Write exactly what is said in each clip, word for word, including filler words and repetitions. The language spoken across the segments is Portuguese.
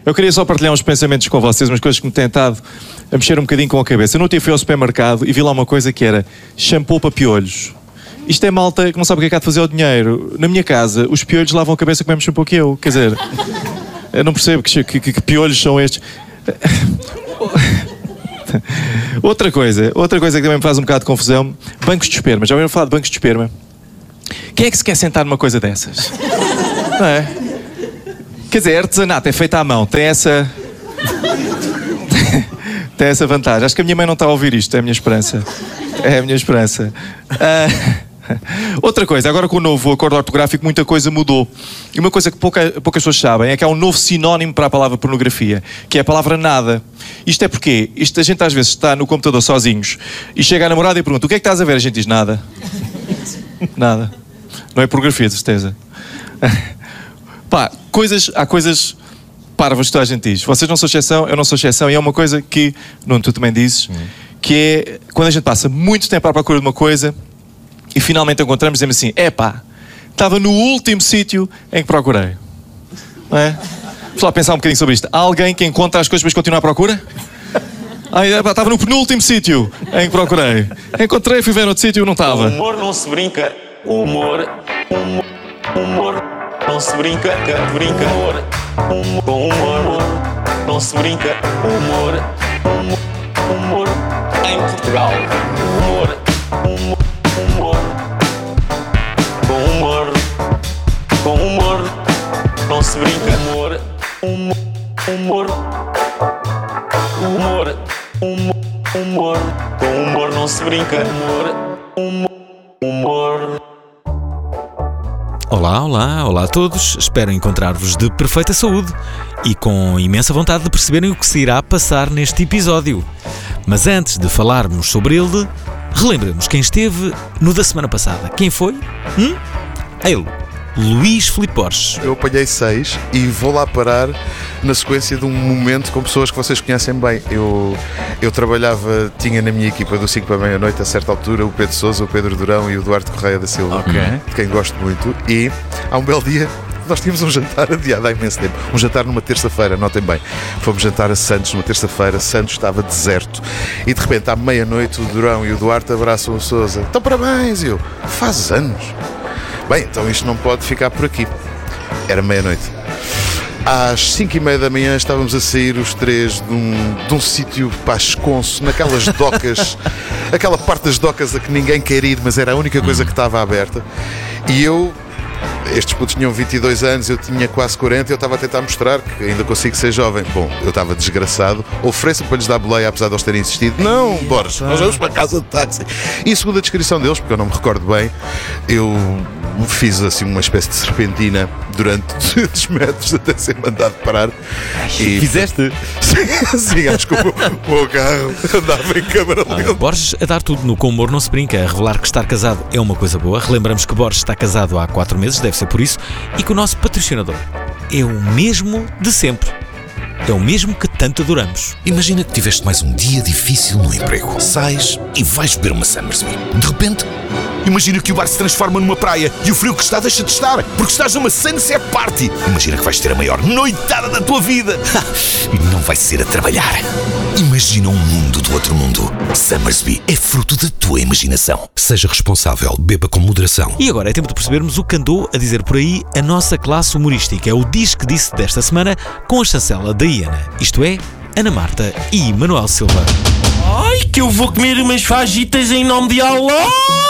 Eu queria só partilhar uns pensamentos com vocês, umas coisas que me têm estado a mexer um bocadinho com a cabeça. Eu não fui ao supermercado e vi lá uma coisa que era shampoo para piolhos. Isto é malta que não sabe o que é que há de fazer ao dinheiro. Na minha casa, os piolhos lavam a cabeça com o mesmo shampoo que eu. Quer dizer, eu não percebo que, que, que, que piolhos são estes. Outra coisa, outra coisa que também me faz um bocado de confusão, bancos de esperma. Já ouviram falar de bancos de esperma? Quem é que se quer sentar numa coisa dessas? Não é? Quer dizer, artesanato é feito à mão, tem essa... tem essa vantagem. Acho que a minha mãe não está a ouvir isto, é a minha esperança. É a minha esperança. Uh... Outra coisa, agora com o novo acordo ortográfico muita coisa mudou. E uma coisa que pouca, poucas pessoas sabem é que há um novo sinónimo para a palavra pornografia, que é a palavra nada. Isto é porque isto, a gente às vezes está no computador sozinhos e chega a namorada e pergunta: o que é que estás a ver? A gente diz nada. Nada. Não é pornografia, de certeza. Pá, coisas, há coisas parvas que toda a gente diz. Vocês não são exceção, eu não sou exceção. E é uma coisa que, Nuno, tu também dizes, hum. que é quando a gente passa muito tempo à procura de uma coisa e finalmente encontramos e dizemos assim: epá, estava no último sítio em que procurei. Não é? Vamos lá pensar um bocadinho sobre isto. Há alguém que encontra as coisas mas continua à procura? Ah, epá, estava no penúltimo sítio em que procurei. Encontrei, fui ver outro sítio e não estava. O humor não se brinca. O humor, humor, humor não se brinca, brinca. Humor, humor, com humor não se brinca. Humor, humor, humor em Portugal. Humor, humor, humor com humor, com humor não se brinca. Humor, humor, humor, humor, humor, humor com humor não se brinca. Humor, humor, humor. Olá, olá, olá a todos. Espero encontrar-vos de perfeita saúde e com imensa vontade de perceberem o que se irá passar neste episódio. Mas antes de falarmos sobre ele, relembremos quem esteve no da semana passada. Quem foi? Hum? Ele, Luís Filipe Borges. Eu apanhei seis e vou lá parar na sequência de um momento com pessoas que vocês conhecem bem. Eu, eu trabalhava, tinha na minha equipa do cinco para a meia-noite, a certa altura, o Pedro Sousa, o Pedro Durão e o Duarte Correia da Silva, okay. de quem gosto muito. E há um belo dia nós tínhamos um jantar adiado há imenso tempo. Um jantar numa terça-feira, notem bem. Fomos jantar a Santos numa terça-feira, Santos estava deserto. E de repente, à meia-noite, o Durão e o Duarte abraçam o Sousa. Então, parabéns! E eu, faz anos. Bem, então isto não pode ficar por aqui. Era meia-noite. Às cinco e meia da manhã estávamos a sair os três de um, de um sítio para esconso, naquelas docas, aquela parte das docas a que ninguém quer ir, mas era a única coisa que estava aberta. E eu, estes putos tinham vinte e dois anos, eu tinha quase quarenta e eu estava a tentar mostrar que ainda consigo ser jovem. Bom, eu estava desgraçado, ofereço para lhes dar boleia, apesar de eles terem insistido. Não, Borges, nós vamos para a casa de táxi. E segundo a descrição deles, porque eu não me recordo bem, eu fiz assim uma espécie de serpentina durante duzentos metros até ser mandado parar. E fizeste? Sim, sim, acho que o meu carro andava em câmara lenta. Ah, Borges a dar tudo no Com Humor não se brinca, a revelar que estar casado é uma coisa boa. Relembramos que Borges está casado há quatro meses, deve ser por isso, e que o nosso patrocinador é o mesmo de sempre. É o mesmo que tanto adoramos. Imagina que tiveste mais um dia difícil no emprego. Sais e vais beber uma Summersby. De repente, imagina que o bar se transforma numa praia e o frio que está deixa de estar, porque estás numa sunset party. Imagina que vais ter a maior noitada da tua vida. E não vai ser a trabalhar. Imagina um mundo do outro mundo. Summersby é fruto da tua imaginação. Seja responsável, beba com moderação. E agora é tempo de percebermos o que andou a dizer por aí a nossa classe humorística. É o Diz que Disse desta semana com a chancela da Iana. Isto é, Ana Marta e Manuel Silva. Ai, que eu vou comer umas fajitas em nome de Allah!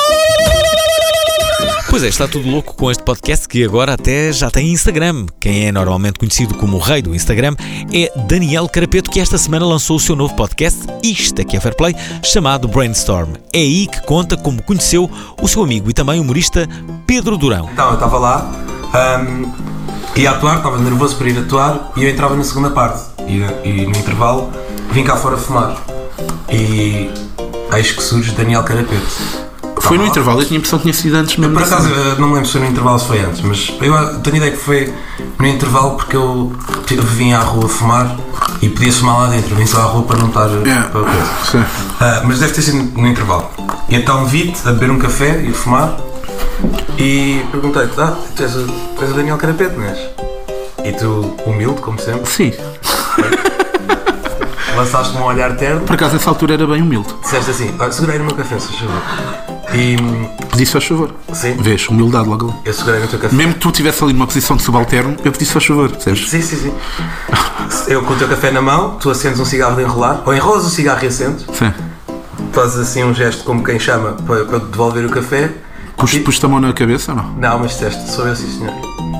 Pois é, está tudo louco com este podcast que agora até já tem Instagram. Quem é normalmente conhecido como o rei do Instagram é Daniel Carapeto, que esta semana lançou o seu novo podcast, isto aqui é Fair Play, chamado Brainstorm. É aí que conta como conheceu o seu amigo e também humorista Pedro Durão. Então, eu estava lá, um, ia atuar, estava nervoso para ir atuar e eu entrava na segunda parte. E, e no intervalo vim cá fora fumar. E eis que surge Daniel Carapeto. Foi no intervalo, eu tinha a impressão que tinha sido antes mesmo. Por acaso, não me lembro se foi no intervalo ou se foi antes, mas eu tenho a ideia que foi no intervalo porque eu vim à rua fumar e podia fumar lá dentro, vim só à rua para não estar yeah. para coisa. Uh, mas deve ter sido no intervalo. E então vi-te a beber um café e a fumar e perguntei-te: ah, tu és o, tu és o Daniel Carapeto, não és? E tu, humilde, como sempre? Sim. Lançaste-me um olhar terno. Por acaso, essa altura era bem humilde. Disseste assim, ah, segurei no meu café, se faz favor. E... Pedisse faz favor. Sim. Vês, humildade logo ali. Eu segurei no teu café. Mesmo que tu estivesse ali numa posição de subalterno, eu pedisse faz favor, percebes? Sim, sim, sim. Eu com o teu café na mão, tu acendes um cigarro de enrolar, ou enrolas o cigarro e acendes. Sim. Fazes assim um gesto como quem chama para, para devolver o café. Pus, e... Pus-te a mão na cabeça ou não? Não, mas disseste, sou eu, sim senhor.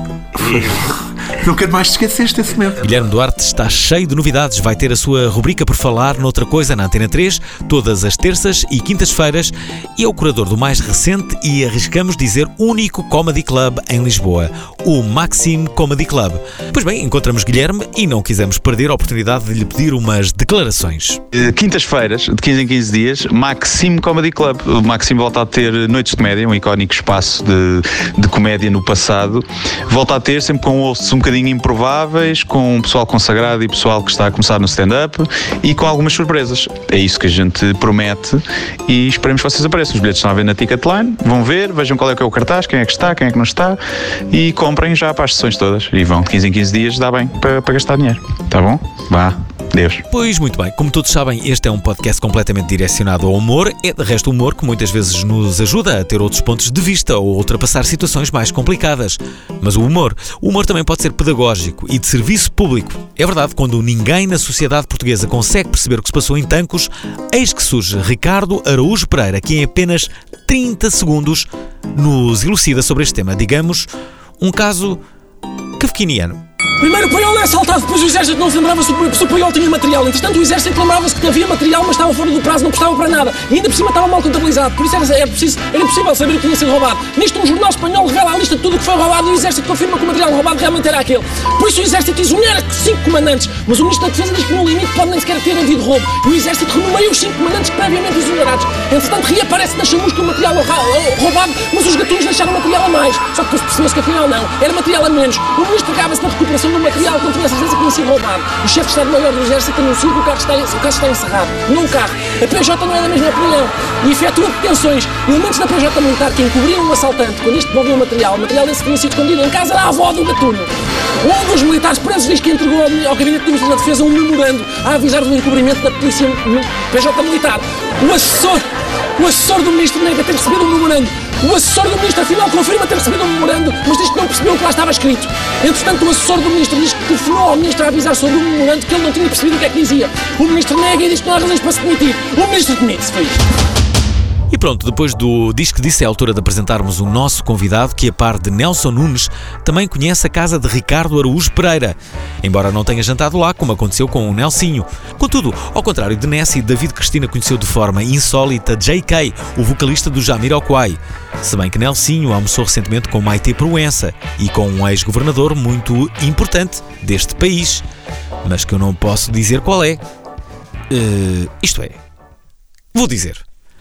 E... Nunca mais te esqueceste desse momento. Guilherme Duarte está cheio de novidades. Vai ter a sua rubrica por falar noutra coisa na Antena três, todas as terças e quintas-feiras, e é o curador do mais recente e, arriscamos dizer, único comedy club em Lisboa, o Maxim Comedy Club. Pois bem, encontramos Guilherme e não quisemos perder a oportunidade de lhe pedir umas declarações. Quintas-feiras, de quinze em quinze dias, Maxim Comedy Club. O Maxim volta a ter noites de comédia, um icónico espaço de, de comédia no passado. Volta a ter sempre com hosts um bocadinho improváveis, com pessoal consagrado e pessoal que está a começar no stand-up e com algumas surpresas. É isso que a gente promete e esperemos que vocês apareçam. Os bilhetes estão a ver na Ticketline, vão ver, vejam qual é que é o cartaz, quem é que está, quem é que não está e comprem já para as sessões todas. E vão, de quinze em quinze dias dá bem para, para gastar dinheiro. Tá bom? Vá. Deus. Pois, muito bem. Como todos sabem, este é um podcast completamente direcionado ao humor. É, de resto, o humor que muitas vezes nos ajuda a ter outros pontos de vista ou ultrapassar situações mais complicadas. Mas o humor, o humor também pode ser pedagógico e de serviço público. É verdade, quando ninguém na sociedade portuguesa consegue perceber o que se passou em Tancos, eis que surge Ricardo Araújo Pereira, que em apenas trinta segundos nos elucida sobre este tema. Digamos, um caso kafkiniano. Primeiro o paiol é assaltado, depois o exército não se lembrava se o paiol tinha material. Entretanto o exército lembrava-se que havia material, mas estava fora do prazo, não custava para nada. E ainda por cima estava mal contabilizado, por isso era, era, preciso, era impossível saber o que tinha sido roubado. Nisto um jornal espanhol revela a lista de tudo o que foi roubado e o exército confirma que o material roubado realmente era aquele. Por isso o exército exonera cinco comandantes, mas o ministro da Defesa diz que no limite pode nem sequer ter havido roubo. E o exército renomeia os cinco comandantes previamente exonerados. Entretanto reaparece na chamusca o material roubado, mas os gatunos deixaram material a mais. Só que depois percebeu-se que afinal não, era material a menos. O ministro pegava-se na recuperação do material que não tinha certeza que tinha sido roubado. O chefe de Estado-Maior do Exército anuncia que o carro está, o carro está encerrado. Não o carro. A P J não é da mesma opinião e efetua detenções. Elementos da P J militar que encobriram um assaltante quando este devolveu o material, o material desse tinha sido escondido em casa, era a avó do gatuno. Um dos militares presos diz que entregou ao Gabinete do Ministro da Defesa um memorando a avisar do encobrimento da polícia P J militar. O assessor, o assessor do Ministro nega ter recebido um memorando. O assessor do Ministro afinal confirma ter recebido um memorando, mas diz que não percebeu o que lá estava escrito. Entretanto, o assessor do Ministro diz que telefonou ao Ministro a avisar sobre o memorando que ele não tinha percebido o que é que dizia. O Ministro nega e diz que não há razões para se demitir. O Ministro demite-se, foi isto. E pronto, depois do Diz que Disse é a altura de apresentarmos o nosso convidado, que a par de Nelson Nunes também conhece a casa de Ricardo Araújo Pereira, embora não tenha jantado lá, como aconteceu com o Nelsinho. Contudo, ao contrário de Nessie, David Cristina conheceu de forma insólita J K, o vocalista do Jamiroquai, se bem que Nelsinho almoçou recentemente com Maite Proença e com um ex-governador muito importante deste país, mas que eu não posso dizer qual é. Uh, isto é, vou dizer...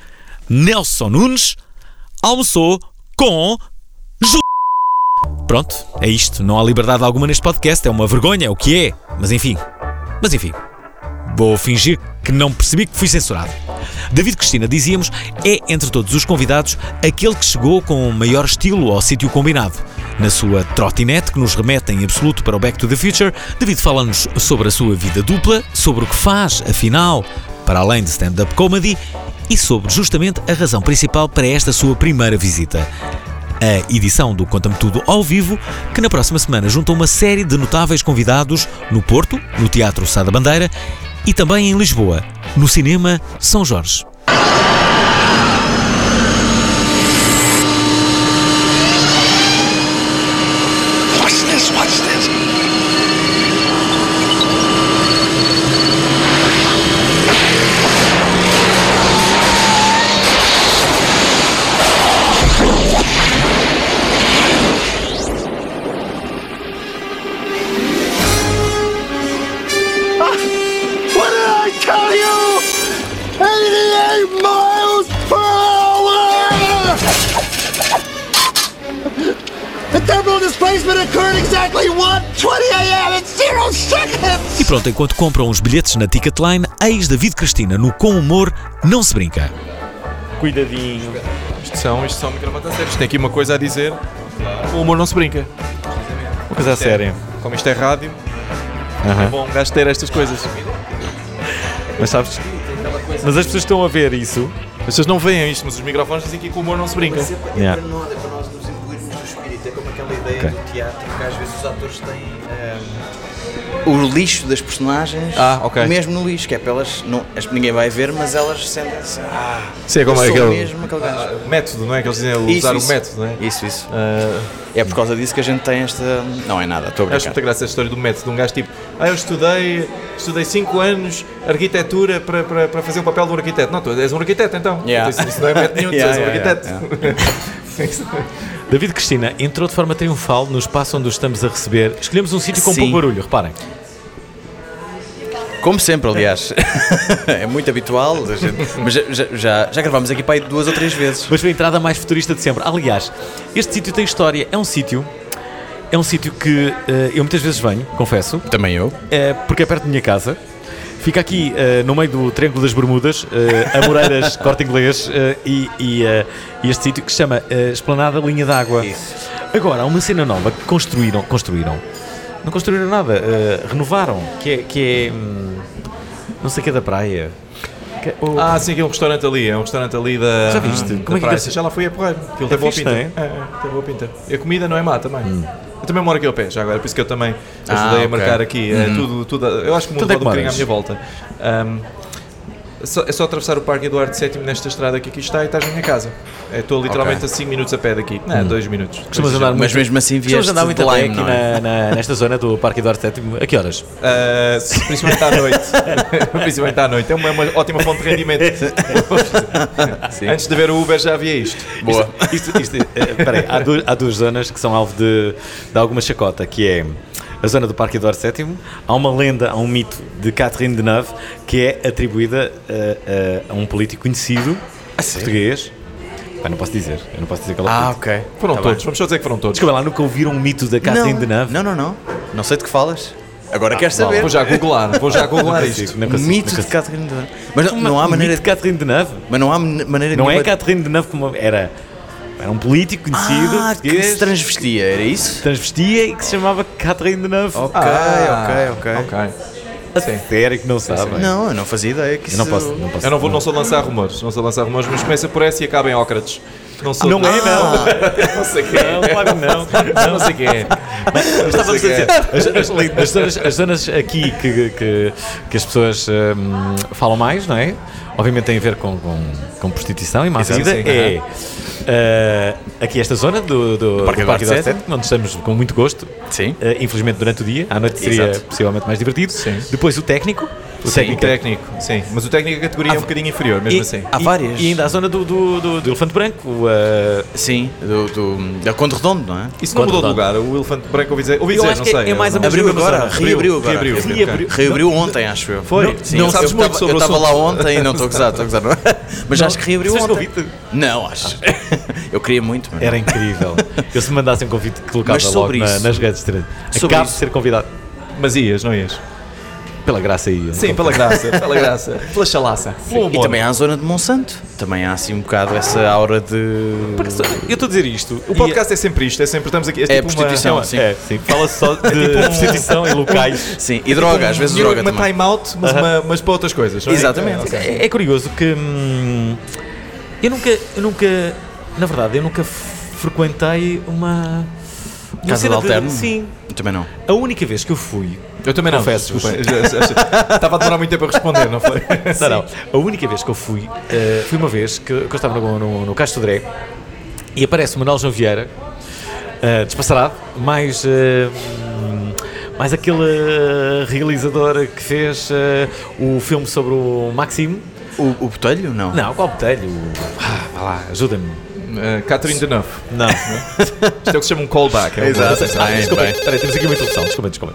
Nelson Nunes almoçou com Ju... Pronto, é isto. Não há liberdade alguma neste podcast. É uma vergonha, é o que é. Mas enfim, mas enfim. Vou fingir que não percebi que fui censurado. David Cristina, dizíamos, é, entre todos os convidados, aquele que chegou com maior estilo ao sítio combinado. Na sua trotinete, que nos remete em absoluto para o Back to the Future, David fala-nos sobre a sua vida dupla, sobre o que faz, afinal, para além de stand-up comedy, e sobre justamente a razão principal para esta sua primeira visita. A edição do Conta-me Tudo ao vivo, que na próxima semana junta uma série de notáveis convidados no Porto, no Teatro Sá da Bandeira e também em Lisboa, no Cinema São Jorge. Watch this, watch this. E pronto, enquanto compram os bilhetes na Ticketline, eis David Cristina no Com Humor Não Se Brinca. Cuidadinho. Isto são, isto são microfones a sério. Isto tem aqui uma coisa a dizer. O humor não se brinca. Uma coisa a sério. Como isto é rádio, Aham. é bom um gajo ter estas coisas. Mas sabes, mas as pessoas estão a ver isso. As pessoas não veem isto, mas os microfones dizem que com o humor não se brinca. Yeah. É para nós, é para nós nos incluirmos no espírito. É como aquela ideia Ok. do teatro que às vezes os atores têm ehm, o lixo das personagens, Ah, ok. mesmo no lixo, que é para elas, não, as- ninguém vai ver, mas elas sentem-se. Ah, Sim, é como eu é sou aquele mesmo aquele gajo. ah, método, não é? Que eles dizem Isso, usar isso. o método, não é? Isso, isso. Ah, É por causa disso que a gente tem esta. Não é nada, estou a acho brincar. muita graça essa história do método, de um gajo tipo, ah, eu estudei, estudei cinco anos arquitetura para, para, para fazer o papel de um arquiteto. Não, tu és um arquiteto então. Yeah. Isso, isso não é método nenhum, tu Yeah, és um yeah, arquiteto. David Cristina entrou de forma triunfal no espaço onde o estamos a receber. Escolhemos um sítio com Sim. pouco barulho, reparem. Como sempre, aliás. É muito habitual, a gente- mas já, já, já, já gravámos aqui para aí duas ou três vezes. Mas foi a entrada mais futurista de sempre. Aliás, este sítio tem história. É um sítio, é um sítio que eh, eu muitas vezes venho, confesso, Também eu. eh, porque é perto da minha casa. Fica aqui eh, no meio do Triângulo das Bermudas, uh, Amoreiras, Corte Inglês eh, e, e, eh, e este sítio que se chama eh, Esplanada Linha d'Água. Agora, há uma cena nova que construíram, construíram, não construíram nada, eh, renovaram, que é, que é hum, não sei o que é da praia. Que é- o- Ah, sim, aqui é um restaurante ali, é um restaurante ali da. Já viste? Da Como é que praia. é? Já lá fui a porreiro. Aquilo É tem boa fixe, pinta. não é? É, é, tem boa pinta. E a comida não é má também. Eu também moro aqui ao pé, já agora, por isso que eu também ajudei Ah, a ok. marcar aqui. É, tudo, tudo, eu acho que muda Tudo é um que bocadinho à moras? minha volta. Ahm, é só- é só atravessar o Parque Eduardo sétimo nesta estrada que aqui está e estás na minha casa. É, Estou literalmente Ok. a cinco minutos a pé daqui. Não, é dois minutos. Costumas andar Mas muito, mesmo assim costumas vieste andar muito de a pé Lime, aqui não é? na, na- nesta zona do Parque Eduardo sétimo. A que horas? Ah, principalmente à noite. Principalmente à noite. É uma, uma ótima fonte de rendimento. Antes de ver o Uber já havia isto. Boa. Isto, isto, eh, peraí, há, duas, há duas zonas que são alvo de, de alguma chacota, que é a zona do Parque Eduardo sétimo. Há uma lenda, há um mito de Catherine Deneuve que é atribuída a, a- a um político conhecido português. Pá, não posso dizer, eu não posso dizer que ela Ah, foi. ok. Foram Tá todos, bem. vamos só dizer que foram todos. Desculpa lá, nunca ouviram um mito da Catherine Não, Deneuve? não, não, não. Não sei de que falas. Agora quero saber. Vou já googlar, vou já googlar isto. Não Um consigo, mito não de consigo. Catherine Deneuve. Mas não, não há Um maneira mito de. de Catherine Deneuve? Mas não há man- maneira Não é nenhuma de- Catherine Deneuve como era. Era um político conhecido, Ah, que português, se transvestia, era isso? transvestia e que se chamava Catherine Deneuve. Ok, Ah, ok, ok. Ok. A sério que não sabem? Não, eu não fazia ideia que Eu isso. não posso, não posso. Eu não vou não só lançar rumores, não só lançar rumores, mas começa por essa e acaba em Ócrates. Não, sou Não é, não. não sei quem é. Não, claro que não. Não sei quem é. Mas estávamos a dizer, as, as- as zonas, as zonas aqui que, que, que as pessoas hum, falam mais, não é? Obviamente tem a ver com, com, com prostituição e má Exato, vida. sim. É uh, aqui esta zona do, do, do Parque Parque Eduardo Eduardo sétimo, onde estamos com muito gosto. Sim. Uh, infelizmente durante o dia, à noite seria Exato. possivelmente mais divertido. Sim. Depois o técnico. O Sim, técnico. técnico, sim. Mas o técnico a categoria é um bocadinho inferior, mesmo E- assim. Há e- várias. E ainda a zona do, do, do, do elefante branco. Uh, Sim, do, do, da Conde Redondo, não é? Isso não mudou de Contra- lugar, o elefante branco ouvi dizer, ouvi Eu dizer, acho não que sei. é mais não- ou menos Abriu na mesma agora, zona. reabriu agora. Reabriu, Reabriu, reabriu, ok. reabriu ontem, acho eu. Foi? Sim, Não eu sabes muito estava- sobre eu o estava lá assunto. ontem e não estou a gozar, estou a gozar. não é? Mas acho que reabriu Fizeste ontem. convite? Não, acho. Eu queria muito, mano. Era incrível. Eu se me mandassem um convite, colocava Mas sobre logo na- isso- nas redes. sobre Acabo de isso- ser convidado. Mas ias, não ias? Pela graça aí. Sim, pela graça, pela graça. Pela chalaça. Pelo E amor. também há a zona de Monsanto. Também há assim um bocado essa aura de. Porque só- eu estou a dizer isto. O podcast é sempre isto, é sempre estamos aqui. É tipo prostituição, uma, sim. É, sim. Fala-se só de prostituição em locais. Sim, e droga, às vezes uma, droga uma também. time out, mas, uma, mas para outras coisas. não é? Exatamente. Ok. É, é curioso que hum, eu nunca, eu nunca, na verdade, eu nunca frequentei uma, uma Casa cena de alterno? Sim. Eu também não. A única vez que eu fui. Eu também não. Confesso. Desculpa, eu já- já- já- Estava a demorar muito tempo a responder, não foi? Não, não. A única vez que eu fui, eh, foi uma vez que, que eu estava no, no, no Castro Dré e aparece o Manuel João Vieira, uh, despassarado, mais, eh, hum, mais aquele eh, realizador que fez eh, o filme sobre o Maxime. O, o Botelho? Não. Não, qual botelho? Ah, vá lá, ajuda-me. Uh, Catherine Deneuve. Não. Isto é o que se chama um callback. É um Exato. Ah, Bem, desculpa, bem. peraí, temos aqui uma interrupção, desculpa, desculpa.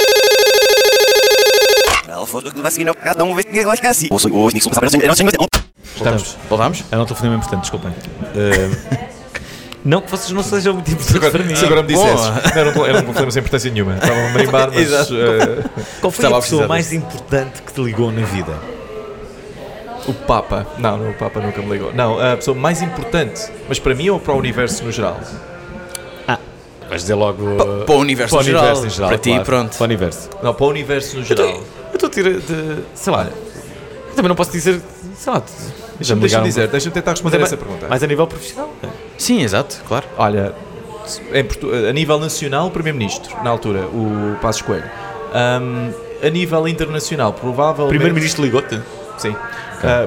Voltamos. Voltamos? Era um telefonema importante, desculpem. Uh, não que vocês não sejam muito importantes para mim. Se agora me Bom. dissesse, não, não, eu não confirmo sem importância nenhuma. Estava a marimbar, mas. Exato. uh, Qual foi Estava a a pessoa precisar mais importante que te ligou na vida? o Papa. Não, não, o Papa nunca me ligou. Não, a pessoa mais importante, mas para mim ou para o universo no geral? vais dizer logo... Pa, para o universo, para o geral, universo em geral. Para ti, claro. pronto. Para o universo. Não, para o universo no geral. Eu estou a tirar de... Sei lá... Eu também não posso dizer... Sei lá... Deixa-me deixa dizer, deixa-me tentar responder mas essa pergunta. Mas a nível profissional. Sim, exato, claro. Olha, em Portu- a nível nacional, o Primeiro-Ministro, na altura, o Passos Coelho. Um, a nível internacional, provavelmente... Primeiro-Ministro ligou-te? Sim. Okay. Uh,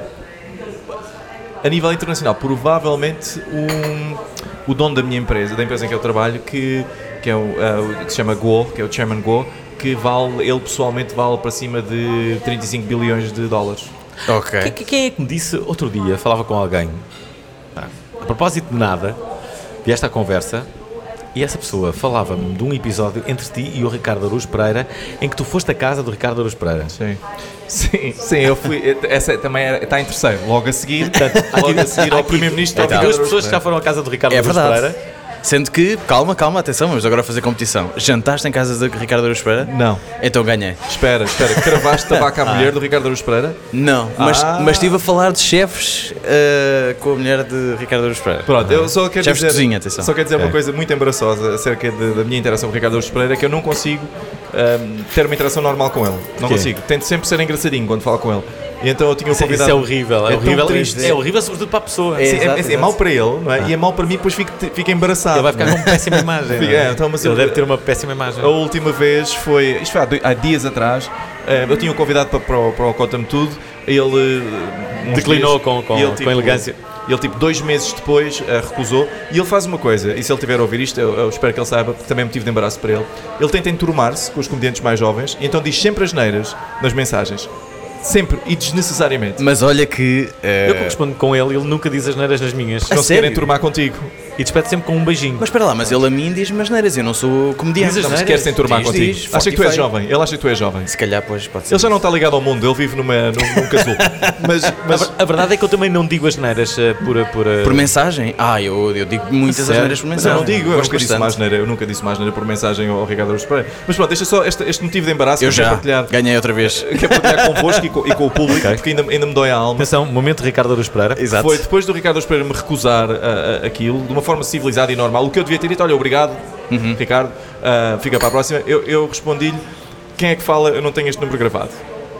a nível internacional, provavelmente um, o dono da minha empresa, da empresa em que eu trabalho, que, que, é o, uh, que se chama Guo, que é o Chairman Guo, que vale, ele pessoalmente vale para cima de trinta e cinco bilhões de dólares. Ok. Quem, quem é que me disse outro dia, falava com alguém, ah, a propósito de nada, de esta conversa, e essa pessoa falava-me de um episódio entre ti e o Ricardo Araújo Pereira, em que tu foste à casa do Ricardo Araújo Pereira. Sim. Sim, sim, eu fui. Essa também era, está em terceiro. Logo a seguir, logo a seguir ao Primeiro-Ministro. Há duas pessoas que já foram à casa do Ricardo É Araújo verdade. Pereira. Sendo que, calma, calma, atenção, vamos agora fazer competição. Jantaste em casa de Ricardo Araújo Pereira? Não. Então ganhei. Espera, espera, cravaste tabaco à mulher do Ricardo Araújo Pereira? Não, mas, Ah. mas estive a falar de chefes uh, com a mulher de Ricardo Araújo Pereira. Pronto, eu só quero Chefes dizer, de cozinha, atenção. só quero dizer É. uma coisa muito embaraçosa acerca de- da minha interação com o Ricardo Araújo Pereira, que eu não consigo um, ter uma interação normal com ele. Não Quê? consigo. Tento sempre ser engraçadinho quando falo com ele. E então eu tinha o Isso, convidado. isso é horrível, é, É tão horrível. triste. É horrível sobretudo para a pessoa. Sim, é, Exato, é, é exato. mau para ele, não é? E é mau para mim, depois fico, fico embaraçado. Ele vai ficar com uma péssima imagem. Fica- não é? é, então, mas Ele eu- deve ter uma péssima imagem. A última vez foi, isto foi há, dois- há dias atrás, eh, eu tinha o convidado para, para, o- para o Conta-me Tudo, ele eh, uns Declinou dias- com- com- e ele, com elegância. Ele tipo dois meses depois eh, recusou, e ele faz uma coisa, e se ele tiver a ouvir isto, eu, eu espero que ele saiba, porque também é motivo de embaraço para ele. Ele tenta enturmar-se com os comediantes mais jovens, e então diz sempre as neiras nas mensagens. Sempre e desnecessariamente. Mas olha que. Eu Uh... correspondo com ele, ele nunca diz as neiras nas minhas. Não se sério? quer enturmar contigo. E despede sempre com um beijinho. Mas espera lá, mas ele a mim diz-me as neiras, eu não sou comediante. Diz as Não, mas neiras? quer se enturmar Diz, contigo. diz, acha que tu és forty-five. jovem. Ele acha que tu és jovem. Se calhar, pois, pode ser. Ele já não está ligado ao mundo, ele vive numa, num, num casulo. Mas, A mas ver- A verdade é que eu também não digo as neiras eh, por... por, eh, Por mensagem? Ah, eu, eu digo muitas Sério? asneiras por Mas eu mensagem. não digo, eu Gosto nunca, disse bastante. mais asneira, eu nunca disse mais asneira por mensagem ao Ricardo Araújo Pereira. Mas pronto, deixa só este, este motivo de embaraço Eu que eu quero já partilhar. ganhei outra vez. Quero partilhar convosco e com, e com o público, porque ainda, ainda me dói a alma. Atenção, momento Ricardo Araújo Pereira. Exato. Foi depois do Ricardo Araújo Pereira me recusar a- a- aquilo, de uma forma civilizada e normal, o que eu devia ter dito, olha, obrigado, Ricardo, ah, fica para a próxima. Eu, eu respondi-lhe, quem é que fala, eu não tenho este número gravado.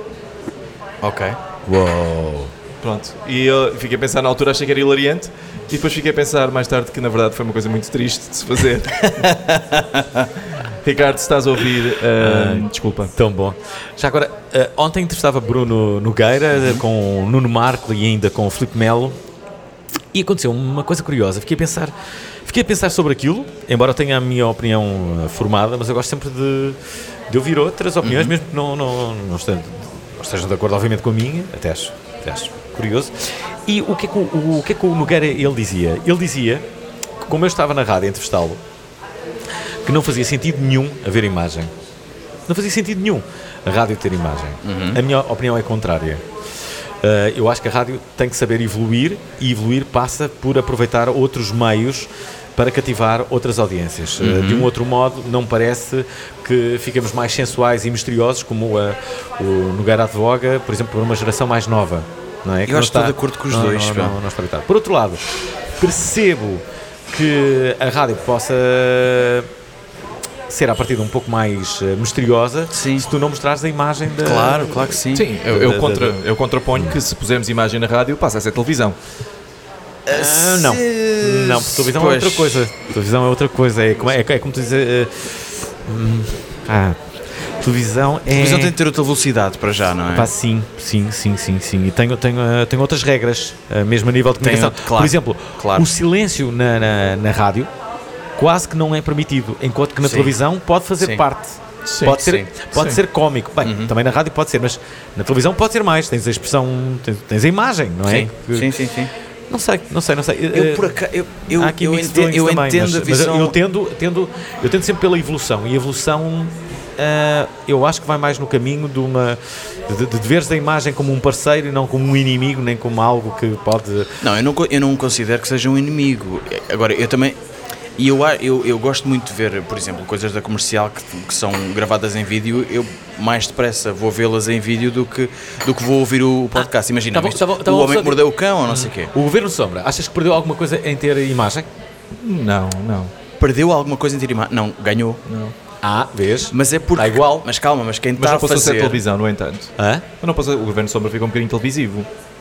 Ok. Uou. Pronto, e eu fiquei a pensar na altura, achei que era hilariante, e depois fiquei a pensar mais tarde que na verdade foi uma coisa muito triste de se fazer. Ricardo, se estás a ouvir, ah, desculpa. Tão bom. Já agora, eh, ontem entrevistava Bruno Nogueira, eh, com o Nuno Marco e ainda com o Filipe Melo, e aconteceu uma coisa curiosa. Fiquei a pensar, fiquei a pensar sobre aquilo, embora eu tenha a minha opinião eh, formada, mas eu gosto sempre de, de ouvir outras opiniões, mesmo que não, não, não, estejam, não estejam de acordo, obviamente, com a minha, até acho, até acho curioso. E o que, é que o, o, o que é que o Nogueira ele dizia? Ele dizia que, como eu estava na rádio a entrevistá-lo, que não fazia sentido nenhum haver imagem. Não fazia sentido nenhum a rádio ter imagem. A minha opinião é contrária. Uh, eu acho que a rádio tem que saber evoluir, e evoluir passa por aproveitar outros meios para cativar outras audiências. Uh, de um outro modo, não parece que ficamos mais sensuais e misteriosos, como a, o Nogueira advoga, por exemplo, por uma geração mais nova. Não é? Que Eu não acho que estou de acordo com os não, dois, Não, pá. não, não está habitado. Por outro lado, percebo que a rádio possa ser a partir de um pouco mais uh, misteriosa, Sim. se tu não mostrares a imagem da... Claro, claro que sim. Sim, eu, eu, Da- da- contra, da- eu contraponho que se pusermos imagem na rádio, passa a ser televisão. Ah, não, não, porque televisão Pois. é outra coisa. Televisão é outra coisa. É como, é, é como tu dizer. eh, hum, ah, televisão é. A televisão tem de ter outra velocidade para já, não é? Pá, sim, sim, sim, sim, sim. E tenho, tenho, eh, tenho outras regras, eh, mesmo a nível de Tem comunicação. outro- claro, Por exemplo, claro. o silêncio na, na, na rádio quase que não é permitido, enquanto que na Sim. televisão pode fazer Sim. parte. Sim, pode ser, sim, pode sim. ser cómico. Bem, também na rádio pode ser, mas na televisão pode ser mais. Tens a expressão, tens, tens a imagem, não é? Sim, Que- sim, sim, sim. Não sei, não sei, não sei. Eu Eh, por acaso, eu, eu, Há aqui eu, mixed entendo, feelings eu também, entendo mas, a mas visão. eu tendo, tendo, eu tendo sempre pela evolução, e a evolução ah, eu acho que vai mais no caminho de uma de, de, de veres a imagem como um parceiro e não como um inimigo, nem como algo que pode... Não, eu não, co- eu não considero que seja um inimigo. Agora, eu também. E eu, a- eu, eu gosto muito de ver, por exemplo, coisas da comercial que, que são gravadas em vídeo. Eu mais depressa vou vê-las em vídeo do que, do que vou ouvir o podcast. Imagina, tá bom, viste tá bom, tá o bom, Homem só que Mordeu o Cão ou não sei o quê. O Governo Sombra, achas que perdeu alguma coisa em ter imagem? Não, não. perdeu alguma coisa em ter imagem. Não, ganhou. Não. Ah, vês? Mas é porque... Está igual. Mas calma, mas quem Mas está não a passou a ser fazer... televisão, no entanto. Hã? Mas não passou, o Governo Sombra fica um bocadinho televisivo.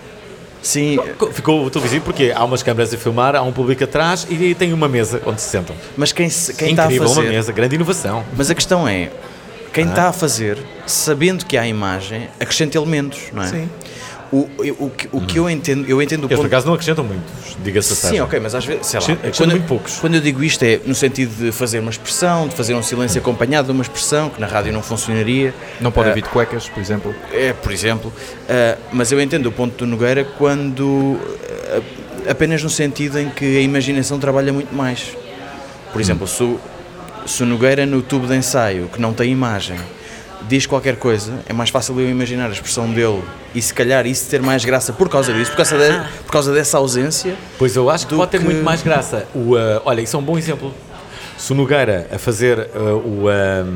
Sim. Ficou televisivo porque há umas câmaras a filmar, há um público atrás e tem uma mesa onde se sentam. Mas quem, se- quem está a Incrível, fazer... uma mesa, grande inovação. Mas a questão é, quem Ah. está a fazer, sabendo que há imagem, acrescenta elementos, não é? Sim. O, eu- o, que, o que eu entendo, eu entendo o Eles, por ponto... acaso, não acrescentam muitos, diga-se a Sim, passagem. ok, mas às vezes, sei lá, Acrescentam quando, muito poucos. quando eu digo isto é no sentido de fazer uma expressão, de fazer um silêncio acompanhado de uma expressão, que na rádio não funcionaria. Não pode Ah, haver de cuecas, por exemplo. É, por exemplo. Ah, mas eu entendo o ponto do Nogueira quando... ah, apenas no sentido em que a imaginação trabalha muito mais. Por exemplo, se, o, se o Nogueira no tubo de ensaio, que não tem imagem, diz qualquer coisa, é mais fácil eu imaginar a expressão dele e se calhar isso ter mais graça por causa disso, por causa, de, por causa dessa ausência. Pois eu acho que do pode ter que- muito mais graça. O, uh, olha, isso é um bom exemplo. Se o Nogueira a fazer uh, o,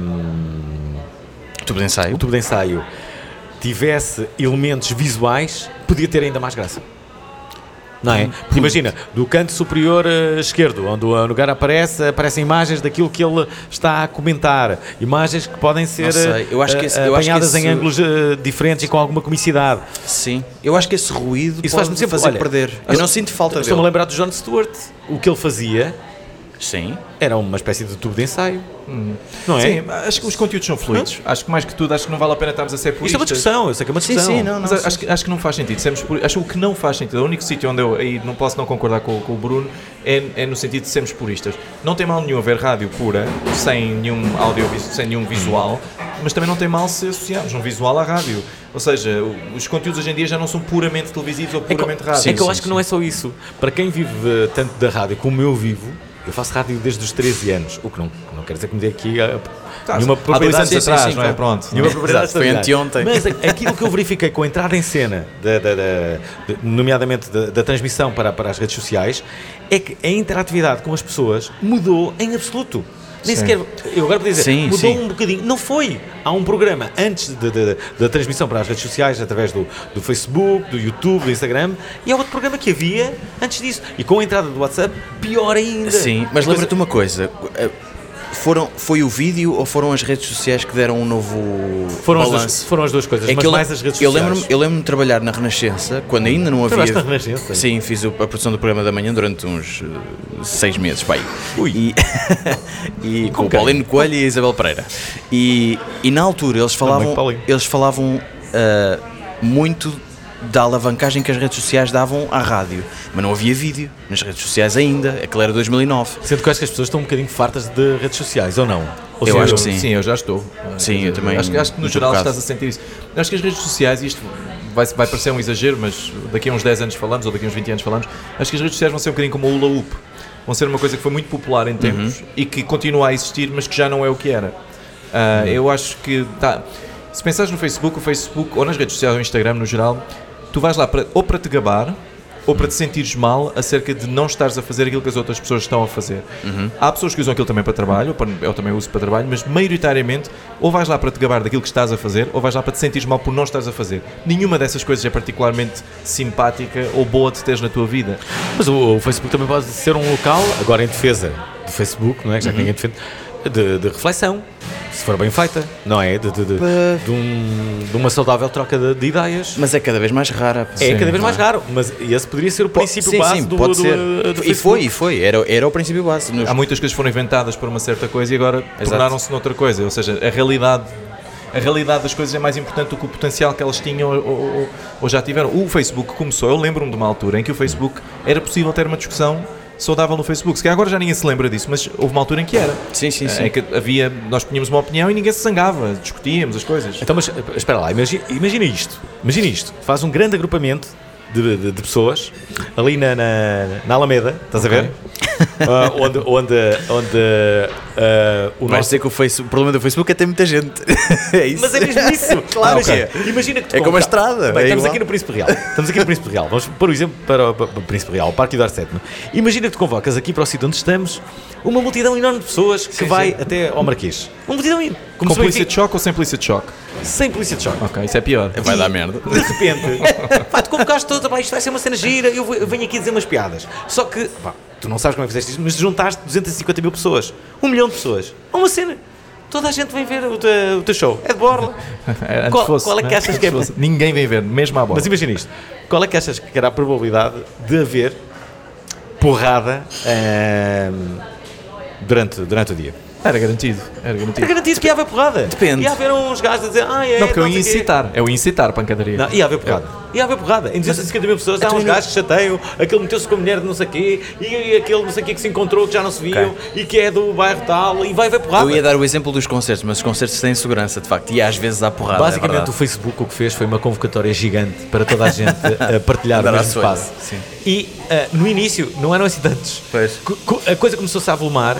um, tubo de ensaio. o tubo de ensaio tivesse elementos visuais, podia ter ainda mais graça. Não é? Porque imagina, do canto superior uh, esquerdo, onde o Nogueira aparece, aparecem imagens daquilo que ele está a comentar. Imagens que podem ser Não sei, eu acho que esse- eu acho que apanhadas esse- em ângulos uh, diferentes e com alguma comicidade. Sim, eu acho que esse ruído Isso pode faz-me sempre fazer olha, perder. Eu não sinto falta dele. Estou-me a lembrar do Jon Stewart. O que ele fazia Sim. era uma espécie de tubo de ensaio. Não é? Sim, acho que os conteúdos são fluidos. Acho que mais que tudo, acho que não vale a pena estarmos a ser puristas. Isto é uma discussão, eu sei que é uma Sim, discussão. sim, não, não. Mas acho, que, acho que não faz sentido. Sermos puri- acho que o que não faz sentido, o único sítio onde eu aí não posso não concordar com, com o Bruno é, é no sentido de sermos puristas. Não tem mal nenhum haver rádio pura, sem nenhum áudio, sem nenhum visual, mas também não tem mal se associarmos um visual à rádio. Ou seja, o- os conteúdos hoje em dia já não são puramente televisivos ou É que, puramente rádio. é que eu acho que não é só isso. Para quem vive eh, tanto da rádio como eu vivo, eu faço rádio desde os treze anos, o que não, não quer dizer que me dê aqui a, Tá, nenhuma há dois propriedade anos sim, atrás, sim, não é? sim, Pronto. Nenhuma propriedade Exato, foi extraordinária. anteontem. Mas a- aquilo que eu verifiquei com a entrada em cena, da, da- da- de- nomeadamente da, da transmissão para, para as redes sociais, é que a interatividade com as pessoas mudou em absoluto. Nem Sim. sequer, eu agora podia dizer, Sim, mudou sim. um bocadinho. Não foi. Há um programa antes de- de- da transmissão para as redes sociais, através do, do Facebook, do YouTube, do Instagram, e há outro programa que havia antes disso. E com a entrada do WhatsApp, pior ainda. Sim, mas A lembra-te uma coisa. eh, Foram, foi o vídeo ou foram as redes sociais que deram um novo Foram as, balanço? duas, foram as duas coisas, É mas que eu, mais as redes eu sociais. lembro-me eu lembro-me de trabalhar na Renascença quando ainda não havia. Trabalhaste na Renascença? Sim, fiz o- a produção do programa da manhã durante uns eh, seis meses, pai. E, e com o Paulino Coelho e a Isabel Pereira. E, e na altura eles falavam, Paulinho. eles falavam ah, muito da alavancagem que as redes sociais davam à rádio, mas não havia vídeo nas redes sociais ainda. Aquilo era dois mil e nove. Sendo que eu acho que as pessoas estão um bocadinho fartas de redes sociais, ou não? Ou Eu seja, acho que sim. Sim, eu já estou. Sim, eu também. Acho, que- acho que no muito geral bocado. estás a sentir isso. Acho que as redes sociais, e isto vai, vai parecer um exagero, mas daqui a uns dez anos falamos, ou daqui a uns vinte anos falamos, acho que as redes sociais vão ser um bocadinho como o Hula Hoop. Vão ser uma coisa que foi muito popular em tempos e que continua a existir, mas que já não é o que era. Ah, Eu acho que, tá, se pensares no Facebook, o Facebook, ou nas redes sociais, ou no Instagram no geral, tu vais lá para, ou para te gabar, ou para te sentires mal acerca de não estares a fazer aquilo que as outras pessoas estão a fazer. Há pessoas que usam aquilo também para trabalho, ou para- eu também uso para trabalho, mas maioritariamente ou vais lá para te gabar daquilo que estás a fazer, ou vais lá para te sentires mal por não estares a fazer. Nenhuma dessas coisas é particularmente simpática ou boa de teres na tua vida. Mas o, o Facebook também pode ser um local, agora em defesa do Facebook, não é? Já que ninguém defende, de, de reflexão, se for bem feita, não é? De, de, de, de um- de uma saudável troca de, de ideias. Mas é cada vez mais rara. É Sim, cada vez não mais é? raro, mas esse poderia ser o princípio Sim, base sim, do, pode do, ser. do E Facebook. foi, e foi. Era, era o princípio base. Nos- Há muitas coisas que foram inventadas por uma certa coisa e agora tornaram-se noutra coisa. Ou seja, a realidade, a realidade das coisas é mais importante do que o potencial que elas tinham ou, ou- ou já tiveram. O Facebook começou, eu lembro-me de uma altura em que o Facebook era possível ter uma discussão saudável no Facebook. Se calhar agora já ninguém se lembra disso, mas houve uma altura em que era. Sim, sim, sim. Em que havia, nós tínhamos uma opinião e ninguém se zangava, discutíamos as coisas. Então, mas espera lá, imagina, imagina isto. Imagina isto. Faz um grande agrupamento de, de- de pessoas ali na, na, na Alameda, estás a ver? Ah, onde onde, onde ah, o Vais nosso. dizer que o, face, o problema do Facebook é ter muita gente. É isso. Mas é mesmo isso! Claro Imagina, que é. imagina que tu É como a convoca- estrada, Bem, é estamos igual. aqui no Príncipe Real. Estamos aqui no Príncipe Real. Vamos pôr o exemplo para o, para o Príncipe Real, o Parque Eduardo sétimo. Imagina que tu convocas aqui para o sítio onde estamos uma multidão enorme de pessoas que Sim, vai sim. até ao Marquês. Uma multidão enorme. Como Com se polícia fosse- de choque ou sem polícia de choque? Sem polícia de choque. Ok, isso é pior. Vai dar merda. De repente, pá, tu convocaste toda, pá, isto vai ser uma cena gira, eu, vou- eu venho aqui dizer umas piadas. Só que, pá, tu não sabes como é que fizeste isto, mas juntaste duzentas e cinquenta mil pessoas, um milhão de pessoas, a uma cena. Toda a gente vem ver o teu, o teu show. É de borla. Qual, fosse, qual é que achas que é? Fosse. Ninguém vem ver, mesmo à borla. Mas imagina isto. Qual é que achas que era a probabilidade de haver porrada ehm, durante, durante o dia? Era garantido, era garantido. Era garantido que ia haver porrada. Depende. Ia haver uns gajos a dizer, ah, é. Não, porque eu não ia sei quê. incitar. Eu ia incitar pancadaria. Não, ia haver porrada. Ia haver porrada. Em duzentas e cinquenta mil pessoas, há uns gajos que chateiam, aquele meteu-se com a mulher de não sei quê, e aquele não sei quê que se encontrou que já não se viu, okay. E que é do bairro tal, e vai haver porrada. Eu ia dar o exemplo dos concertos, mas os concertos têm segurança, de facto, e às vezes há porrada. Basicamente, é o Facebook o que fez foi uma convocatória gigante para toda a gente a partilhar o mesmo espaço. Sim. E uh, no início não eram assim tantos. Pois. A coisa começou-se a avolumar.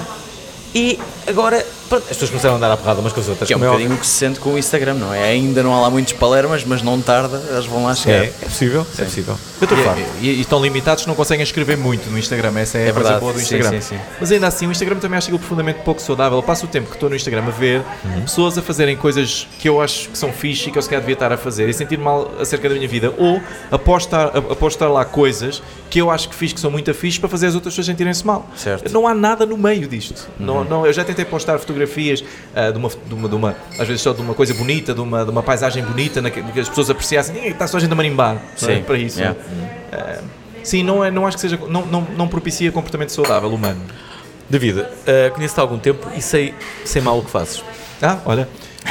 E agora, pronto, as pessoas começaram a andar à porrada umas com as outras. Que é um bocadinho o que se sente com o Instagram, não é? Ainda não há lá muitos palermas, mas não tarda, eles vão lá chegar. É, é possível, sim. é possível. Eu estou farto. E, e, e estão limitados, não conseguem escrever muito no Instagram, essa é, é a coisa boa do Instagram. Sim, sim, sim. Mas ainda assim, o Instagram também acho aquilo profundamente pouco saudável. Eu passo o tempo que estou no Instagram a ver uhum. pessoas a fazerem coisas que eu acho que são fixe e que eu se calhar devia estar a fazer e sentir mal acerca da minha vida. Ou a postar, a, a postar lá coisas que eu acho que fiz que são muito fixe para fazer as outras pessoas sentirem-se mal. Certo. Não há nada no meio disto. Uhum. Não, não, eu já tentei postar fotografias uh, de, uma, de, uma, de uma, às vezes só de uma coisa bonita, de uma, de uma paisagem bonita, na que, que as pessoas apreciassem. Está só a gente a marimbar. Sim. É? Para isso. Yeah. Uh, sim, não, é, não acho que seja. Não, não, não propicia comportamento saudável humano. David, uh, conheço-te há algum tempo e sei, sei mal o que fazes. Ah, olha.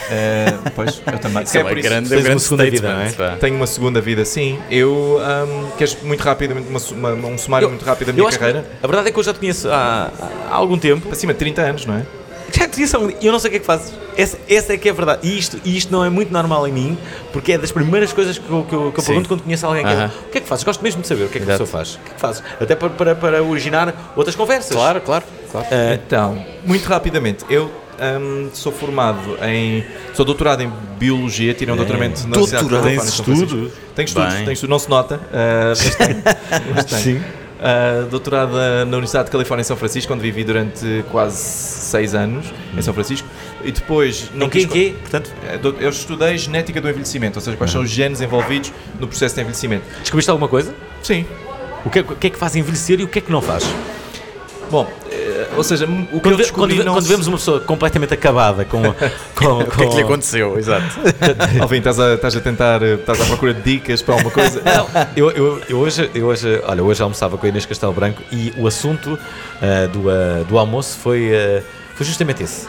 Uh, pois, eu também. Isso é uma grande, grande uma segunda vida, não é? Tenho uma segunda vida, sim. Eu um, queres muito rapidamente uma, uma, um sumário eu, muito rápido da minha carreira? A verdade é que eu já te conheço há, há algum tempo. Acima de trinta anos, não é? Já te conheço há algum tempo. Eu não sei o que é que fazes. Essa, essa é que é a verdade. E isto, e isto não é muito normal em mim, porque é das primeiras coisas que eu, que eu, que eu pergunto quando conheço alguém. Que uh-huh. é, o que é que fazes? Gosto mesmo de saber o que é que Exato. a pessoa faz. O que é que fazes? Até para, para, para originar outras conversas. Claro, claro. claro. Uh, então, muito rapidamente, eu Um, sou formado em... Sou doutorado em Biologia, tirei um é. doutoramento na Universidade de Califórnia. Estudo? Tenho estudos, tenho estudos, não se nota, uh, mas tenho. Mas tenho. Sim. Uh, doutorado na Universidade de Califórnia em São Francisco, onde vivi durante quase seis anos, hum. em São Francisco. E depois... Não em que, quis... Portanto? Eu estudei genética do envelhecimento, ou seja, quais uhum. são os genes envolvidos no processo de envelhecimento. Descobriste alguma coisa? Sim. O que, é, o que é que faz envelhecer e o que é que não faz? Bom, ou seja, o que quando, eu descobri quando, não quando vemos uma pessoa completamente acabada com, com, o que é que lhe aconteceu, exato. Alvin, estás a, estás a tentar, estás à procura de dicas para alguma coisa? Não, eu, eu, eu, hoje, eu hoje, olha, hoje almoçava com a Inês Castelo Branco e o assunto uh, do, uh, do almoço foi, uh, foi justamente esse.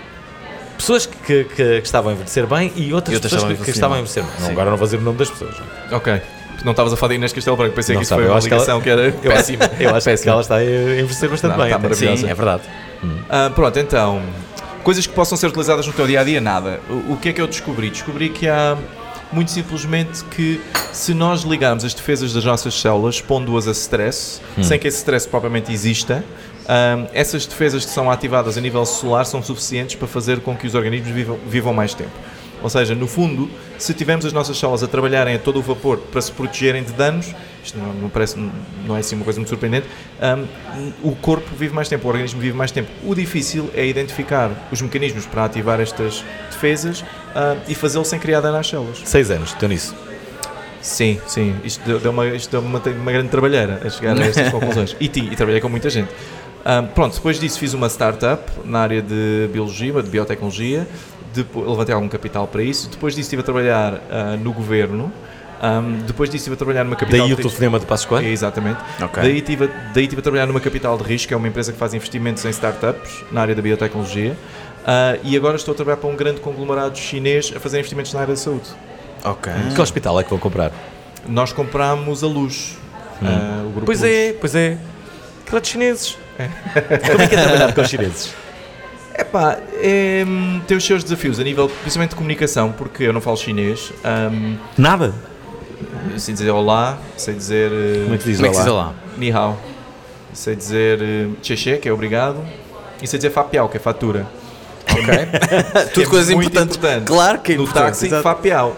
Pessoas que, que, que estavam a envelhecer bem e outras, e outras pessoas que, que estavam a envelhecer bem. Não, agora não vou dizer o nome das pessoas. Ok. Não estavas a falar de Inês Castelo Branco, pensei não que isso sabe, foi uma ligação que, ela, que era péssima. Eu acho péssima. que ela está a envelhecer bastante não, bem. Está maravilhosa. Sim, é verdade. Hum. Ah, pronto, então, coisas que possam ser utilizadas no teu dia-a-dia, nada. O, o que é que eu descobri? Descobri que há, muito simplesmente, que se nós ligarmos as defesas das nossas células, expondo-as a stress, hum. sem que esse stress propriamente exista, um, essas defesas que são ativadas a nível celular são suficientes para fazer com que os organismos vivam, vivam mais tempo. Ou seja, no fundo, se tivermos as nossas células a trabalharem a todo o vapor para se protegerem de danos, isto não, não, parece, não é assim uma coisa muito surpreendente, um, o corpo vive mais tempo, o organismo vive mais tempo. O difícil é identificar os mecanismos para ativar estas defesas uh, e fazê-lo sem criar dano às células. Seis anos, estou nisso. Sim, sim. Isto deu, deu, uma, isto deu uma, uma grande trabalheira a chegar a estas conclusões. E, e trabalhei com muita gente. Um, pronto, depois disso fiz uma startup na área de biologia, de biotecnologia. Depois, levantei algum capital para isso. Depois disso estive a trabalhar uh, no governo. Um, depois disso estive a trabalhar numa capital Daí de o telefonema de Passos Coelho? Exatamente. Okay. Daí estive, a, daí estive a trabalhar numa capital de risco, que é uma empresa que faz investimentos em startups na área da biotecnologia. Uh, e agora estou a trabalhar para um grande conglomerado chinês a fazer investimentos na área da saúde. Ok. Que hospital é que vão comprar? Nós compramos a Luz. Hum. Uh, o grupo pois Luz. é, pois é. Aquilo é de chineses. É. Como é que é trabalhar com os chineses? Epá, é, tem os seus desafios a nível, principalmente de comunicação, porque eu não falo chinês. Um, Nada? Sei dizer olá, sei dizer... Como é que diz olá? olá? olá? Ni hao. Sei dizer uh, cheche, que é obrigado. E sei dizer fapiao, que é fatura. Ok? Tudo é coisas importantes. Importante. Claro que é no importante. táxi, fapiao.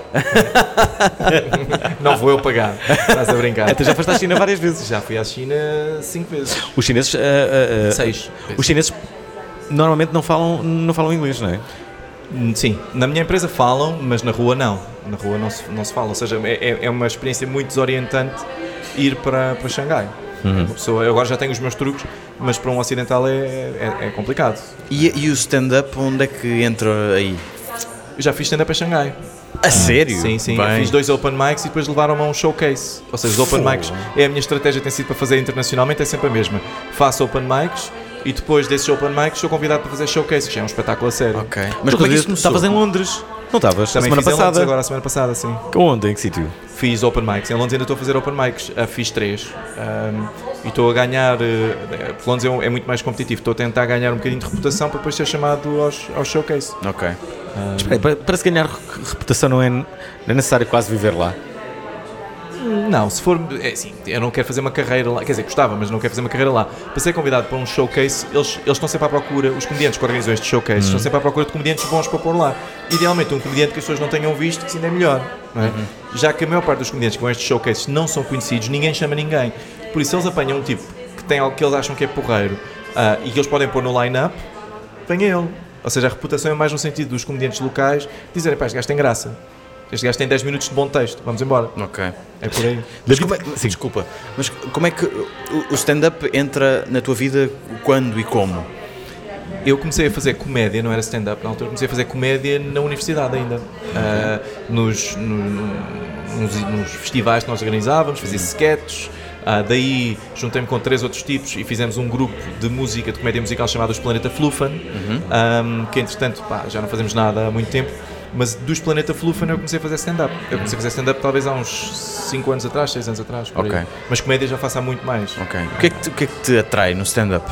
Não vou eu pagar. Estás a brincar. Então já foste à China várias vezes? Já fui à China cinco vezes. Os chineses... Uh, uh, uh, Seis. Os chineses... Normalmente não falam, não falam inglês, não é? Sim, na minha empresa falam, mas na rua não. Na rua não se, não se fala. Ou seja, é, é uma experiência muito desorientante ir para, para Xangai. Uhum. Uma pessoa, eu agora já tenho os meus truques, mas para um ocidental é, é, é complicado. E, e o stand-up, onde é que entra aí? Eu já fiz stand-up em Xangai. A sério? Sim, sim. Bem. Eu fiz dois open mics e depois levaram-me a um showcase. Ou seja, os open Pô. mics, é a minha estratégia tem sido para fazer internacionalmente, é sempre a mesma. Faço open mics e depois desses open mics sou convidado para fazer showcase, que já é um espetáculo a sério. Ok. Mas como é que isso começou? Estavas em Londres? Não estavas? Também semana fiz em passada? Londres agora, a semana passada, sim. Onde? Em que sítio? Fiz open mics. Em Londres ainda estou a fazer open mics. Uh, fiz três. Um, e estou a ganhar... Uh, porque Londres é, um, é muito mais competitivo. Estou a tentar ganhar um bocadinho de reputação para depois ser chamado aos, aos showcase. Ok. Um, Espera aí, para, para se ganhar reputação não é, não é necessário quase viver lá? Não, se for... É assim, eu não quero fazer uma carreira lá. Quer dizer, gostava, mas não quero fazer uma carreira lá. Para ser convidado para um showcase, eles, eles estão sempre à procura... Os comediantes que organizam estes showcases hum. estão sempre à procura de comediantes bons para pôr lá. Idealmente, um comediante que as pessoas não tenham visto, que isso ainda é melhor. Não é? Uhum. Já que a maior parte dos comediantes que vão a estes showcases não são conhecidos, ninguém chama ninguém. Por isso, eles apanham um tipo que tem algo que eles acham que é porreiro uh, e que eles podem pôr no line-up, vem ele. Ou seja, a reputação é mais no sentido dos comediantes locais dizerem, pá, este gajo tem graça. Este gajo tem dez minutos de bom texto, vamos embora. Ok. É por aí. Mas como é, sim, desculpa, mas como é que o stand-up entra na tua vida quando e como? Eu comecei a fazer comédia, não era stand-up na altura, comecei a fazer comédia na universidade ainda. Uh, nos, no, nos, nos festivais que nós organizávamos, fazia sketches. Uh, daí juntei-me com três outros tipos e fizemos um grupo de música, de comédia musical chamado Os Planeta Fluffan, uhum. um, que entretanto pá, já não fazemos nada há muito tempo. Mas dos Planeta Fluffan eu comecei a fazer stand-up. Eu comecei a fazer stand-up talvez há uns cinco anos atrás, seis anos atrás. Ok. Mas comédia já faço há muito mais. Ok. O que é que te, o que é que te atrai no stand-up?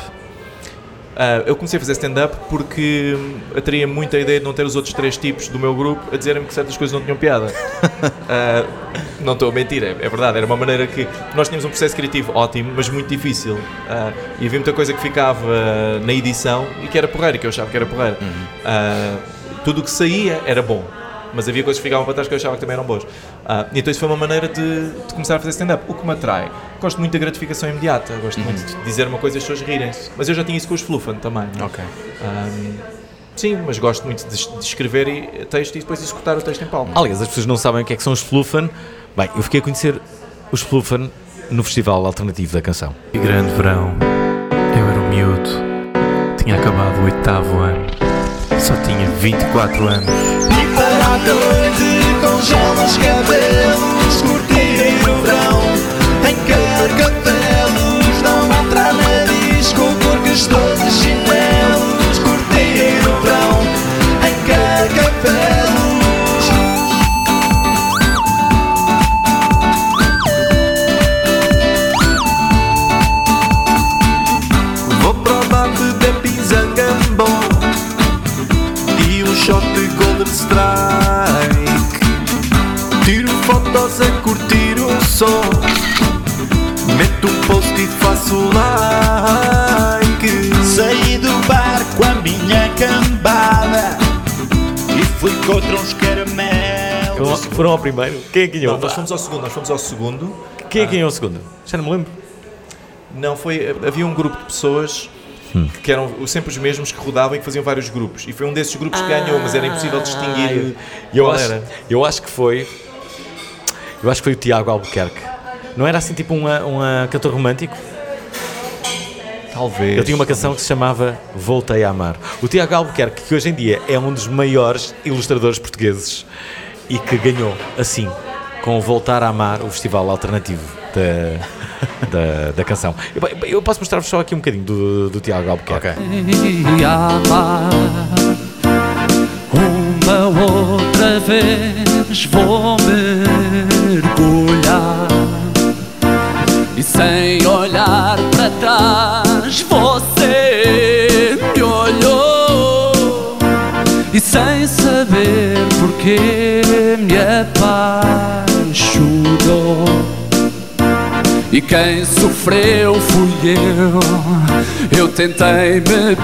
Uh, eu comecei a fazer stand-up porque atraía muito a ideia de não ter os outros três tipos do meu grupo a dizerem-me que certas coisas não tinham piada. uh, não estou a mentir, é, é verdade. Era uma maneira que... Nós tínhamos um processo criativo ótimo, mas muito difícil. Uh, e havia muita coisa que ficava uh, na edição e que era porreira, que eu achava que era porreira. Uhum. Uh, tudo o que saía era bom, mas havia coisas que ficavam para trás que eu achava que também eram boas. Uh, então isso foi uma maneira de, de começar a fazer stand-up. O que me atrai? Gosto muito da gratificação imediata, gosto uhum. muito de dizer uma coisa e as pessoas rirem-se. Mas eu já tinha isso com os Fluffan também. Ok. Um, sim, mas gosto muito de, de escrever e, texto e depois executar o texto em palco. Aliás, as pessoas não sabem o que é que são os Fluffan. Bem, eu fiquei a conhecer os Fluffan no Festival Alternativo da Canção. E grande verão, eu era um miúdo, tinha acabado o oitavo ano, só tinha vinte e quatro anos. E para a noite congela os cabelos, curtir o verão em Carcavelos, não entrar na disco porque estou de chinelos, curtir o verão em Carcavelos. Vou para o bar beber Pisangambon e um shot de Golden Strike. Tiro fotos a curtir o som, meto um post e faço like. Saí do bar com a minha cambada e fui contra uns caramelos. Foram ao primeiro? Quem é que ganhou? Não, nós fomos ao segundo, nós fomos ao segundo. Quem é que ganhou ao segundo? Já não me lembro. Não, foi... Havia um grupo de pessoas... Hum. que eram sempre os mesmos que rodavam e que faziam vários grupos. E foi um desses grupos que ganhou, mas era impossível distinguir eu qual acho, era. Eu acho que foi... Eu acho que foi o Tiago Albuquerque. Não era assim tipo um uma cantor romântico? Talvez. Ele tinha uma canção que se chamava Voltei a Amar. O Tiago Albuquerque, que hoje em dia é um dos maiores ilustradores portugueses e que ganhou assim, com Voltar a Amar, o festival alternativo da... Da, da canção. Eu, eu posso mostrar-vos só aqui um bocadinho do, do Tiago Albuquerque. Okay. Amar uma outra vez, vou mergulhar e sem olhar para trás você me olhou e sem saber porquê me apaixonou. E quem sofreu fui eu, eu tentei me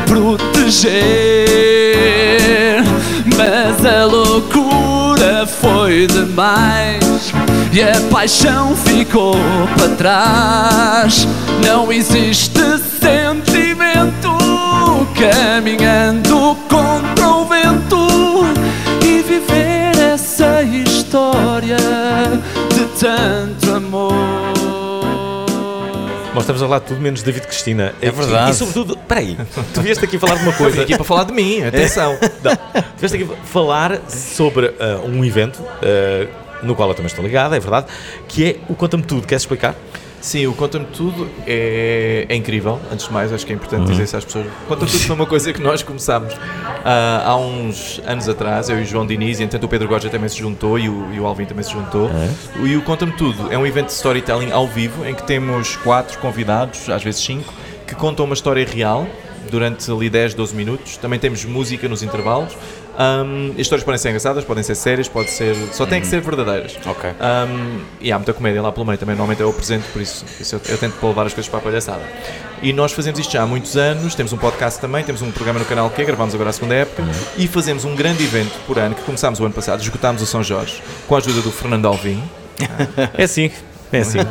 proteger, mas a loucura foi demais e a paixão ficou para trás. Não existe sentimento caminhando contra o vento e viver essa história de tanto amor. Nós estamos a falar de tudo menos David Cristina. É verdade. E, e sobretudo, peraí, tu vieste aqui falar de uma coisa. Eu vim aqui para falar de mim, atenção. Não, tu vieste aqui falar sobre uh, um evento uh, no qual eu também estou ligado, é verdade, que é o Conta-me Tudo. Queres explicar? Sim, o Conta-me Tudo é, é incrível. Antes de mais, acho que é importante Uhum. dizer isso às pessoas. Conta-me Tudo foi uma coisa que nós começámos ah, há uns anos atrás, eu e o João Diniz, e entretanto o Pedro Gorja também se juntou e o, e o Alvin também se juntou. É. E o Conta-me Tudo é um evento de storytelling ao vivo em que temos quatro convidados, às vezes cinco, que contam uma história real durante ali dez, doze minutos. Também temos música nos intervalos. Um, as histórias podem ser engraçadas, podem ser sérias, pode ser, só têm que ser verdadeiras. Ok. Um, e há muita comédia lá pelo meio também, normalmente é o presente, por isso, por isso eu, eu tento levar as coisas para a palhaçada. E nós fazemos isto já há muitos anos, temos um podcast também, temos um programa no canal que gravamos agora a segunda época, e fazemos um grande evento por ano, que começámos o ano passado, esgotámos o São Jorge, com a ajuda do Fernando Alvim. É assim, é assim.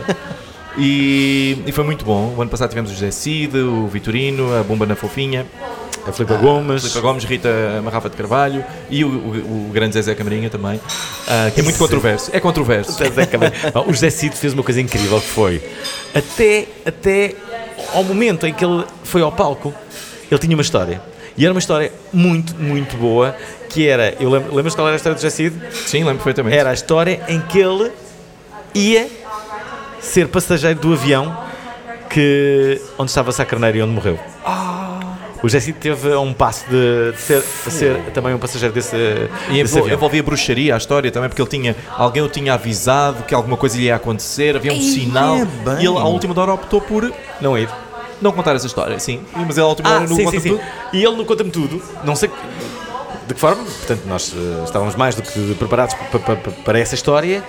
E, e foi muito bom. O ano passado tivemos o José Cid, o Vitorino, a Bomba na Fofinha, a Filipa Gomes, Filipa Gomes, Rita Marrafa de Carvalho e o, o, o grande Zezé Camarinha também, uh, que é muito controverso. É controverso. Zezé Camarinha. O José Cid fez uma coisa incrível que foi até, até ao momento em que ele foi ao palco, ele tinha uma história. E era uma história muito, muito boa, que era, eu lembro, lembras qual era a história do José Cid? Sim, lembro perfeitamente. Era a história em que ele ia ser passageiro do avião que, onde estava Sá Carneiro e onde morreu. O José Cid teve um passo de, de, ser, de ser também um passageiro desse, e desse avião. Envolvia bruxaria a história também, porque ele tinha, alguém o tinha avisado que alguma coisa lhe ia acontecer, havia um Ei, sinal, é e ele à última hora optou por não ir. Não contar essa história, sim. Mas ele à última Ah, hora no sim, Conta-me sim, sim. Tudo. E ele no Conta-me Tudo, não sei de que forma, portanto nós uh, estávamos mais do que preparados para, para, para essa história,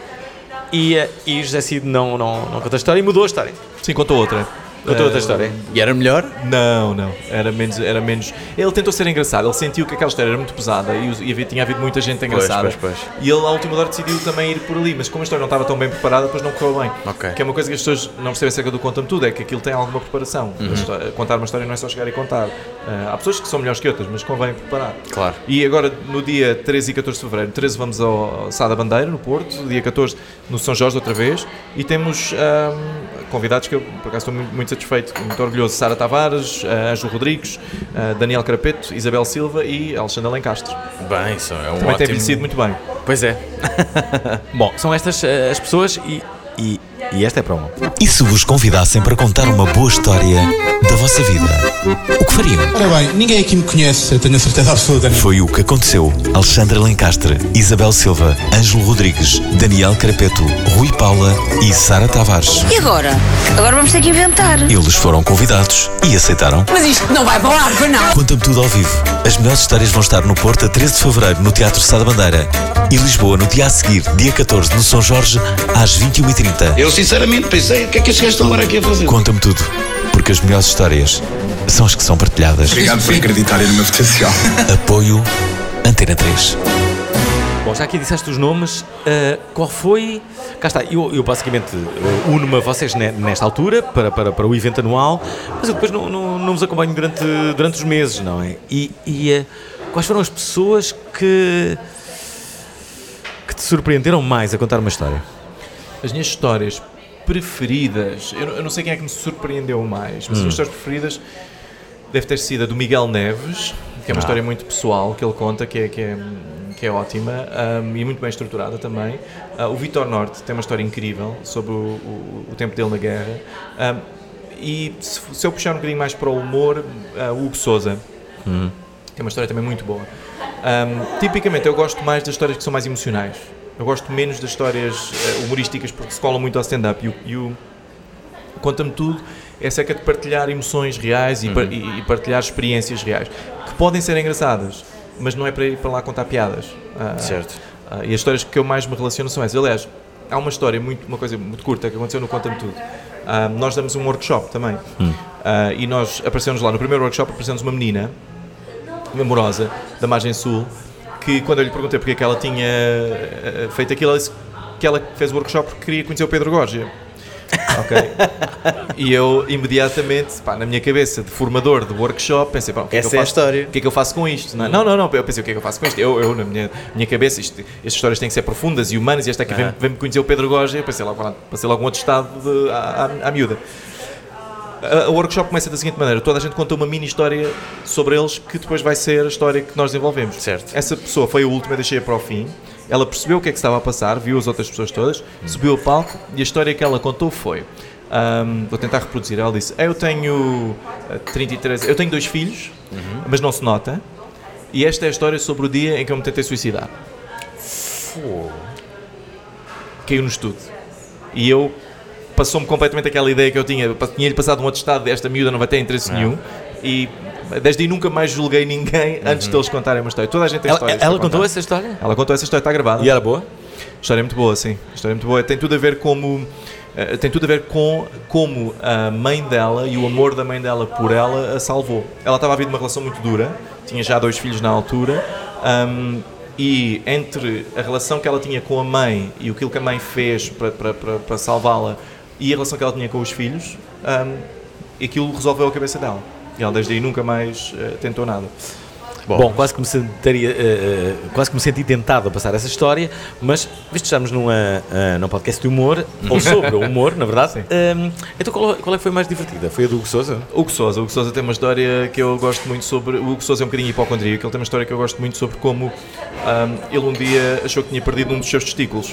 e, uh, e o José Cid não, não, não contou a história e mudou a história. Sim, contou outra. Contou outra história. E era melhor? Não, não. Era menos, era menos. Ele tentou ser engraçado. Ele sentiu que aquela história era muito pesada e, e havia, tinha havido muita gente engraçada. Pois, pois, pois. E ele, à última hora, decidiu também ir por ali. Mas como a história não estava tão bem preparada, depois não correu bem. Ok. Que é uma coisa que as pessoas não percebem acerca do Conta-me Tudo, é que aquilo tem alguma preparação. Uhum. A história- contar uma história não é só chegar e contar. Uh, há pessoas que são melhores que outras, mas convém preparar. Claro. E agora, no dia treze e catorze de fevereiro, treze vamos ao Sá da Bandeira, no Porto, dia catorze no São Jorge, outra vez, e temos um, convidados que eu, por acaso, estou muito, muito satisfeito, muito orgulhoso. Sara Tavares, uh, Ângelo Rodrigues, uh, Daniel Carapeto, Isabel Silva e Alexandre Lencastre. Bem, isso é um Também tem ótimo... envelhecido muito bem. Pois é. Bom, são estas uh, as pessoas e, e, e esta é para uma. E se vos convidassem para contar uma boa história da vossa vida, o que fariam? Ora bem, ninguém aqui me conhece, eu tenho a certeza absoluta. Não? Foi o que aconteceu. Alexandre Lencastre, Isabel Silva, Ângelo Rodrigues, Daniel Carapeto, Rui Paula e Sara Tavares. E agora? Agora vamos ter que inventar. Eles foram convidados e aceitaram. Mas isto não vai para o ar, pois não? Conta-me tudo ao vivo. As melhores histórias vão estar no Porto a treze de fevereiro no Teatro Sá da Bandeira e Lisboa no dia a seguir, dia catorze, no São Jorge, às vinte e uma e trinta. Eu sinceramente pensei, o que é que estes gajos estão agora aqui a fazer? Conta-me tudo, porque as melhores histórias são as que são partilhadas. Obrigado por acreditarem no meu potencial. Apoio Antena três. Bom, já aqui disseste os nomes, uh, qual foi... Cá está, eu, eu basicamente uh, uno-me a vocês ne- nesta altura para, para, para o evento anual, mas eu depois não, não, não vos acompanho durante, durante os meses, não é? E, e uh, quais foram as pessoas que, que te surpreenderam mais a contar uma história? As minhas histórias preferidas, eu, eu não sei quem é que me surpreendeu mais, mas Hum. as minhas histórias preferidas deve ter sido a do Miguel Neves, que é uma Ah. história muito pessoal que ele conta, que é, que é, que é ótima um, e muito bem estruturada também. Uh, o Vitor Norte tem uma história incrível sobre o, o, o tempo dele na guerra. Um, e se, se eu puxar um bocadinho mais para o humor, uh, o Hugo Souza, Hum. que é uma história também muito boa. Um, tipicamente eu gosto mais das histórias que são mais emocionais. Eu gosto menos das histórias uh, humorísticas porque se colam muito ao stand-up. E o, e o Conta-me Tudo é cerca de partilhar emoções reais e, Uhum. par- e- e partilhar experiências reais, que podem ser engraçadas, mas não é para ir para lá contar piadas. Ah, Certo. ah, e as histórias que eu mais me relaciono são essas. Aliás, há uma história, muito, uma coisa muito curta que aconteceu no Conta-me Tudo. Ah, nós damos um workshop também. Hum. Ah, e nós aparecemos lá, no primeiro workshop aparecemos uma menina, uma amorosa, da Margem Sul, que quando eu lhe perguntei porque é que ela tinha eh, feito aquilo, ela disse que ela fez o workshop porque queria conhecer o Pedro Gorgia. Ok. E eu imediatamente, pá, na minha cabeça de formador de workshop, pensei, pá, o que é que Essa eu é a faço, história. o que é que eu faço com isto? Não, não, não, não, eu pensei, o que é que eu faço com isto? Eu, eu na minha, minha cabeça, isto, estas histórias têm que ser profundas e humanas, e esta aqui Ah. vem- vem-me conhecer o Pedro Gorgia, eu pensei logo, pá, passei logo um outro estado de, à, à, à miúda. O workshop começa da seguinte maneira: toda a gente conta uma mini história sobre eles que depois vai ser a história que nós desenvolvemos. Certo. Essa pessoa foi a última, deixei-a para o fim. Ela percebeu o que é que estava a passar, viu as outras pessoas todas, subiu ao palco e a história que ela contou foi... Um, vou tentar reproduzir. Ela disse: eu tenho uh, trinta e três, eu tenho dois filhos, uhum. mas não se nota. E esta é a história sobre o dia em que eu me tentei suicidar. Fogo. Caiu no estudo. E eu... Passou-me completamente aquela ideia que eu tinha. Tinha-lhe passado um atestado desta miúda não vai ter interesse não. nenhum. E desde aí nunca mais julguei ninguém uhum. antes deles contarem uma história. Toda a gente tem ela, histórias. Ela contou essa história? Ela contou essa história, está gravada. E era boa? A história é muito boa, sim. A história é muito boa. Tem tudo a ver como... Uh, tem tudo a ver com como a mãe dela e o amor da mãe dela por ela a salvou. Ela estava a vir de uma relação muito dura. Tinha já dois filhos na altura. Um, e entre a relação que ela tinha com a mãe e aquilo que a mãe fez para, para, para, para salvá-la e a relação que ela tinha com os filhos, um, aquilo resolveu a cabeça dela. E ela desde aí nunca mais uh, tentou nada. Bom, Bom quase, que me sentaria, uh, quase que me senti tentado a passar essa história, mas visto que estamos numa, uh, num podcast de humor, ou sobre o humor, na verdade, um, então qual, qual é que foi mais divertida? Foi a do Hugo Sousa? Hugo Sousa. O Hugo Sousa tem uma história que eu gosto muito sobre... O Hugo Sousa é um bocadinho hipocondríaco, ele tem uma história que eu gosto muito sobre como um, ele um dia achou que tinha perdido um dos seus testículos.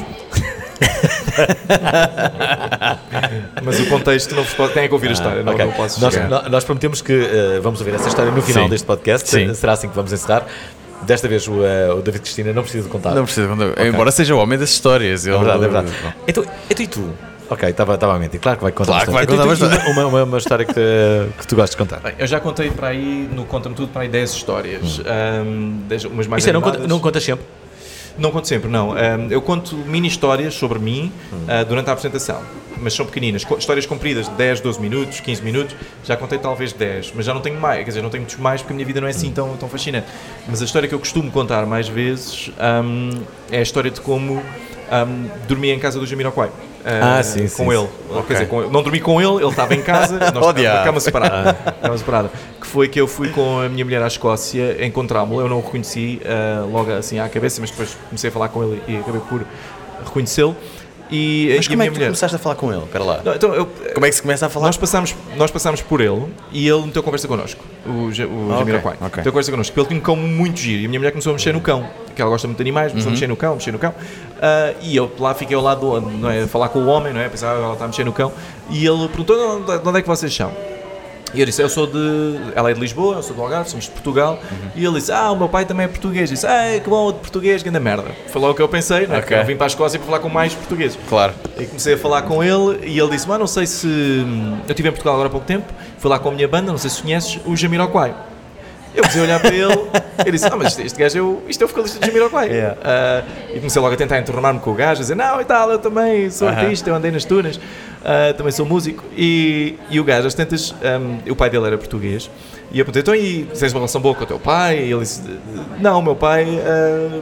Mas o contexto não vos pode... Tem que ouvir a história, ah, não, okay. não posso nós, nós prometemos que uh, vamos ouvir essa história no final Sim. deste podcast. Sim. Será assim que vamos encerrar. Desta vez o, uh, o David Cristina não precisa de contar. Não precisa de contar, okay. embora seja o homem das histórias. É verdade, é verdade. Então, então e tu? Ok, estava a mentir. Claro que vai contar claro uma história. Claro que vai contar uma, uma, uma, uma história que, te, que tu gostas de contar. Bem, eu já contei para aí, no Conta-me Tudo, para aí dez histórias. Hum. Um, dez, umas mais Isso é, não, conta, não contas sempre? Não conto sempre, não. Um, eu conto mini histórias sobre mim uh, durante a apresentação, mas são pequeninas. Co- histórias compridas de dez, doze minutos, quinze minutos. Já contei talvez dez, mas já não tenho mais. Quer dizer, não tenho muitos mais porque a minha vida não é assim tão, tão fascinante. Mas a história que eu costumo contar mais vezes um, é a história de como um, dormi em casa do Jamiroquai. Ah, uh, sim, com sim, ele. sim. Quer Okay. dizer, com ele. Não dormi com ele, ele estava em casa, nós estávamos na cama separada. cama separada. Que foi que eu fui com a minha mulher à Escócia encontrá-lo. Eu não o reconheci uh, logo assim à cabeça, mas depois comecei a falar com ele e acabei por reconhecê-lo. E, mas e como a minha é que tu mulher... começaste a falar com ele? Espera lá. Não, então, eu, como é que se começa a falar? Nós passámos, nós passámos por ele e ele meteu conversa connosco, o, o okay, Jamiroquai. Okay. Meteu conversa connosco, porque ele tinha um cão muito giro e a minha mulher começou a mexer no cão, que ela gosta muito de animais, começou uhum. a mexer no cão, mexer no cão. Uh, e eu lá fiquei ao lado, do, não é, a falar com o homem, não é? Pensava que ela está a mexer no cão. E ele perguntou: de onde é que vocês são? E eu disse: eu sou de... Ela é de Lisboa, eu sou do Algarve, somos de Portugal. Uhum. E ele disse: ah, o meu pai também é português. Eu disse: ah, que bom, de português, grande merda. Foi logo o que eu pensei, não é? Okay. Eu vim para a Escócia para falar com mais portugueses. Claro. E comecei a falar com ele e ele disse: mas não sei se... Eu estive em Portugal agora há pouco tempo, fui lá com a minha banda, não sei se conheces, o Jamiroquai. Eu comecei a olhar para ele e disse: ah, mas este, este gajo é o, isto é o vocalista de Jamiroquai. Yeah. Uh, e comecei logo a tentar entornar-me com o gajo, a dizer: não, e tal, eu também sou uh-huh. artista, eu andei nas tunas, uh, também sou músico. E, e o gajo, às tantas, um, o pai dele era português. E eu perguntei: então, e tens uma relação boa com o teu pai? E ele disse: não, o meu pai uh,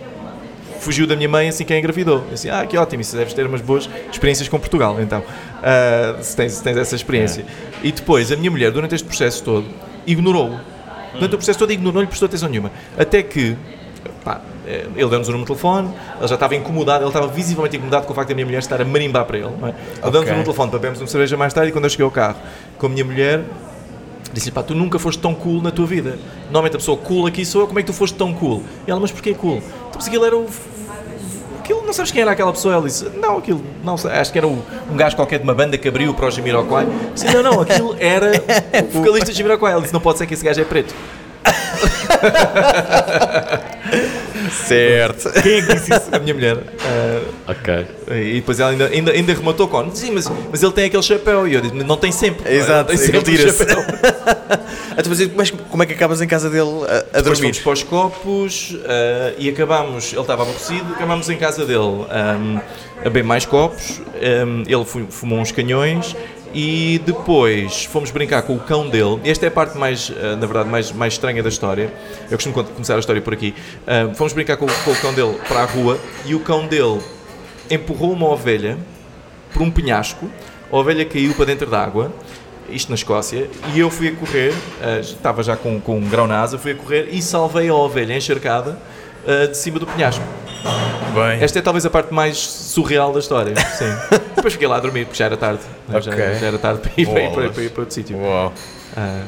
fugiu da minha mãe assim que a engravidou. Eu disse: ah, que ótimo, isso deves ter umas boas experiências com Portugal, então, uh, se, tens, se tens essa experiência. Yeah. E depois, a minha mulher, durante este processo todo, ignorou-o. Durante o processo todo ignorou, não lhe prestou atenção nenhuma. Até que, pá, ele deu-nos o número de telefone, ele já estava incomodado, ele estava visivelmente incomodado com o facto da minha mulher estar a marimbar para ele. Não é? Ele okay. deu-nos o número de telefone para bebermos uma cerveja mais tarde e quando eu cheguei ao carro com a minha mulher, disse-lhe: pá, tu nunca foste tão cool na tua vida. Normalmente a pessoa cool aqui sou eu, como é que tu foste tão cool? E ela: mas porquê cool? Então, mas aquilo era o... Aquilo, não sabes quem era aquela pessoa? Ele disse: não, aquilo, não sei, acho que era o, um gajo qualquer de uma banda que abriu para o Jamiroquai. Disse: não, não, aquilo era o vocalista de Jamiroquai. Ele disse: não pode ser que esse gajo é preto. Certo. Quem é que disse isso? A minha mulher. Uh, ok. E depois ela ainda, ainda, ainda rematou com: sim, mas, mas ele tem aquele chapéu. E eu disse: não tem sempre. Exato, tem sempre tira-se. Mas como é que acabas em casa dele a, a depois dormir? Fomos para os copos uh, e acabámos, ele estava aborrecido, acabámos em casa dele um, a beber mais copos, um, ele fumou uns canhões e depois fomos brincar com o cão dele. Esta é a parte mais, uh, na verdade, mais, mais estranha da história. Eu costumo começar a história por aqui. Uh, fomos brincar com, com o cão dele para a rua e o cão dele empurrou uma ovelha por um penhasco, a ovelha caiu para dentro d'água. Isto na Escócia, e eu fui a correr, uh, estava já com, com um grão na asa, fui a correr e salvei a ovelha encharcada uh, de cima do penhasco. Bem. Esta é talvez a parte mais surreal da história. Sim. Depois fiquei lá a dormir, porque já era tarde. Okay. Já, já era tarde para ir, para, ir, para, ir, para, ir para outro sítio. Uau. Ah.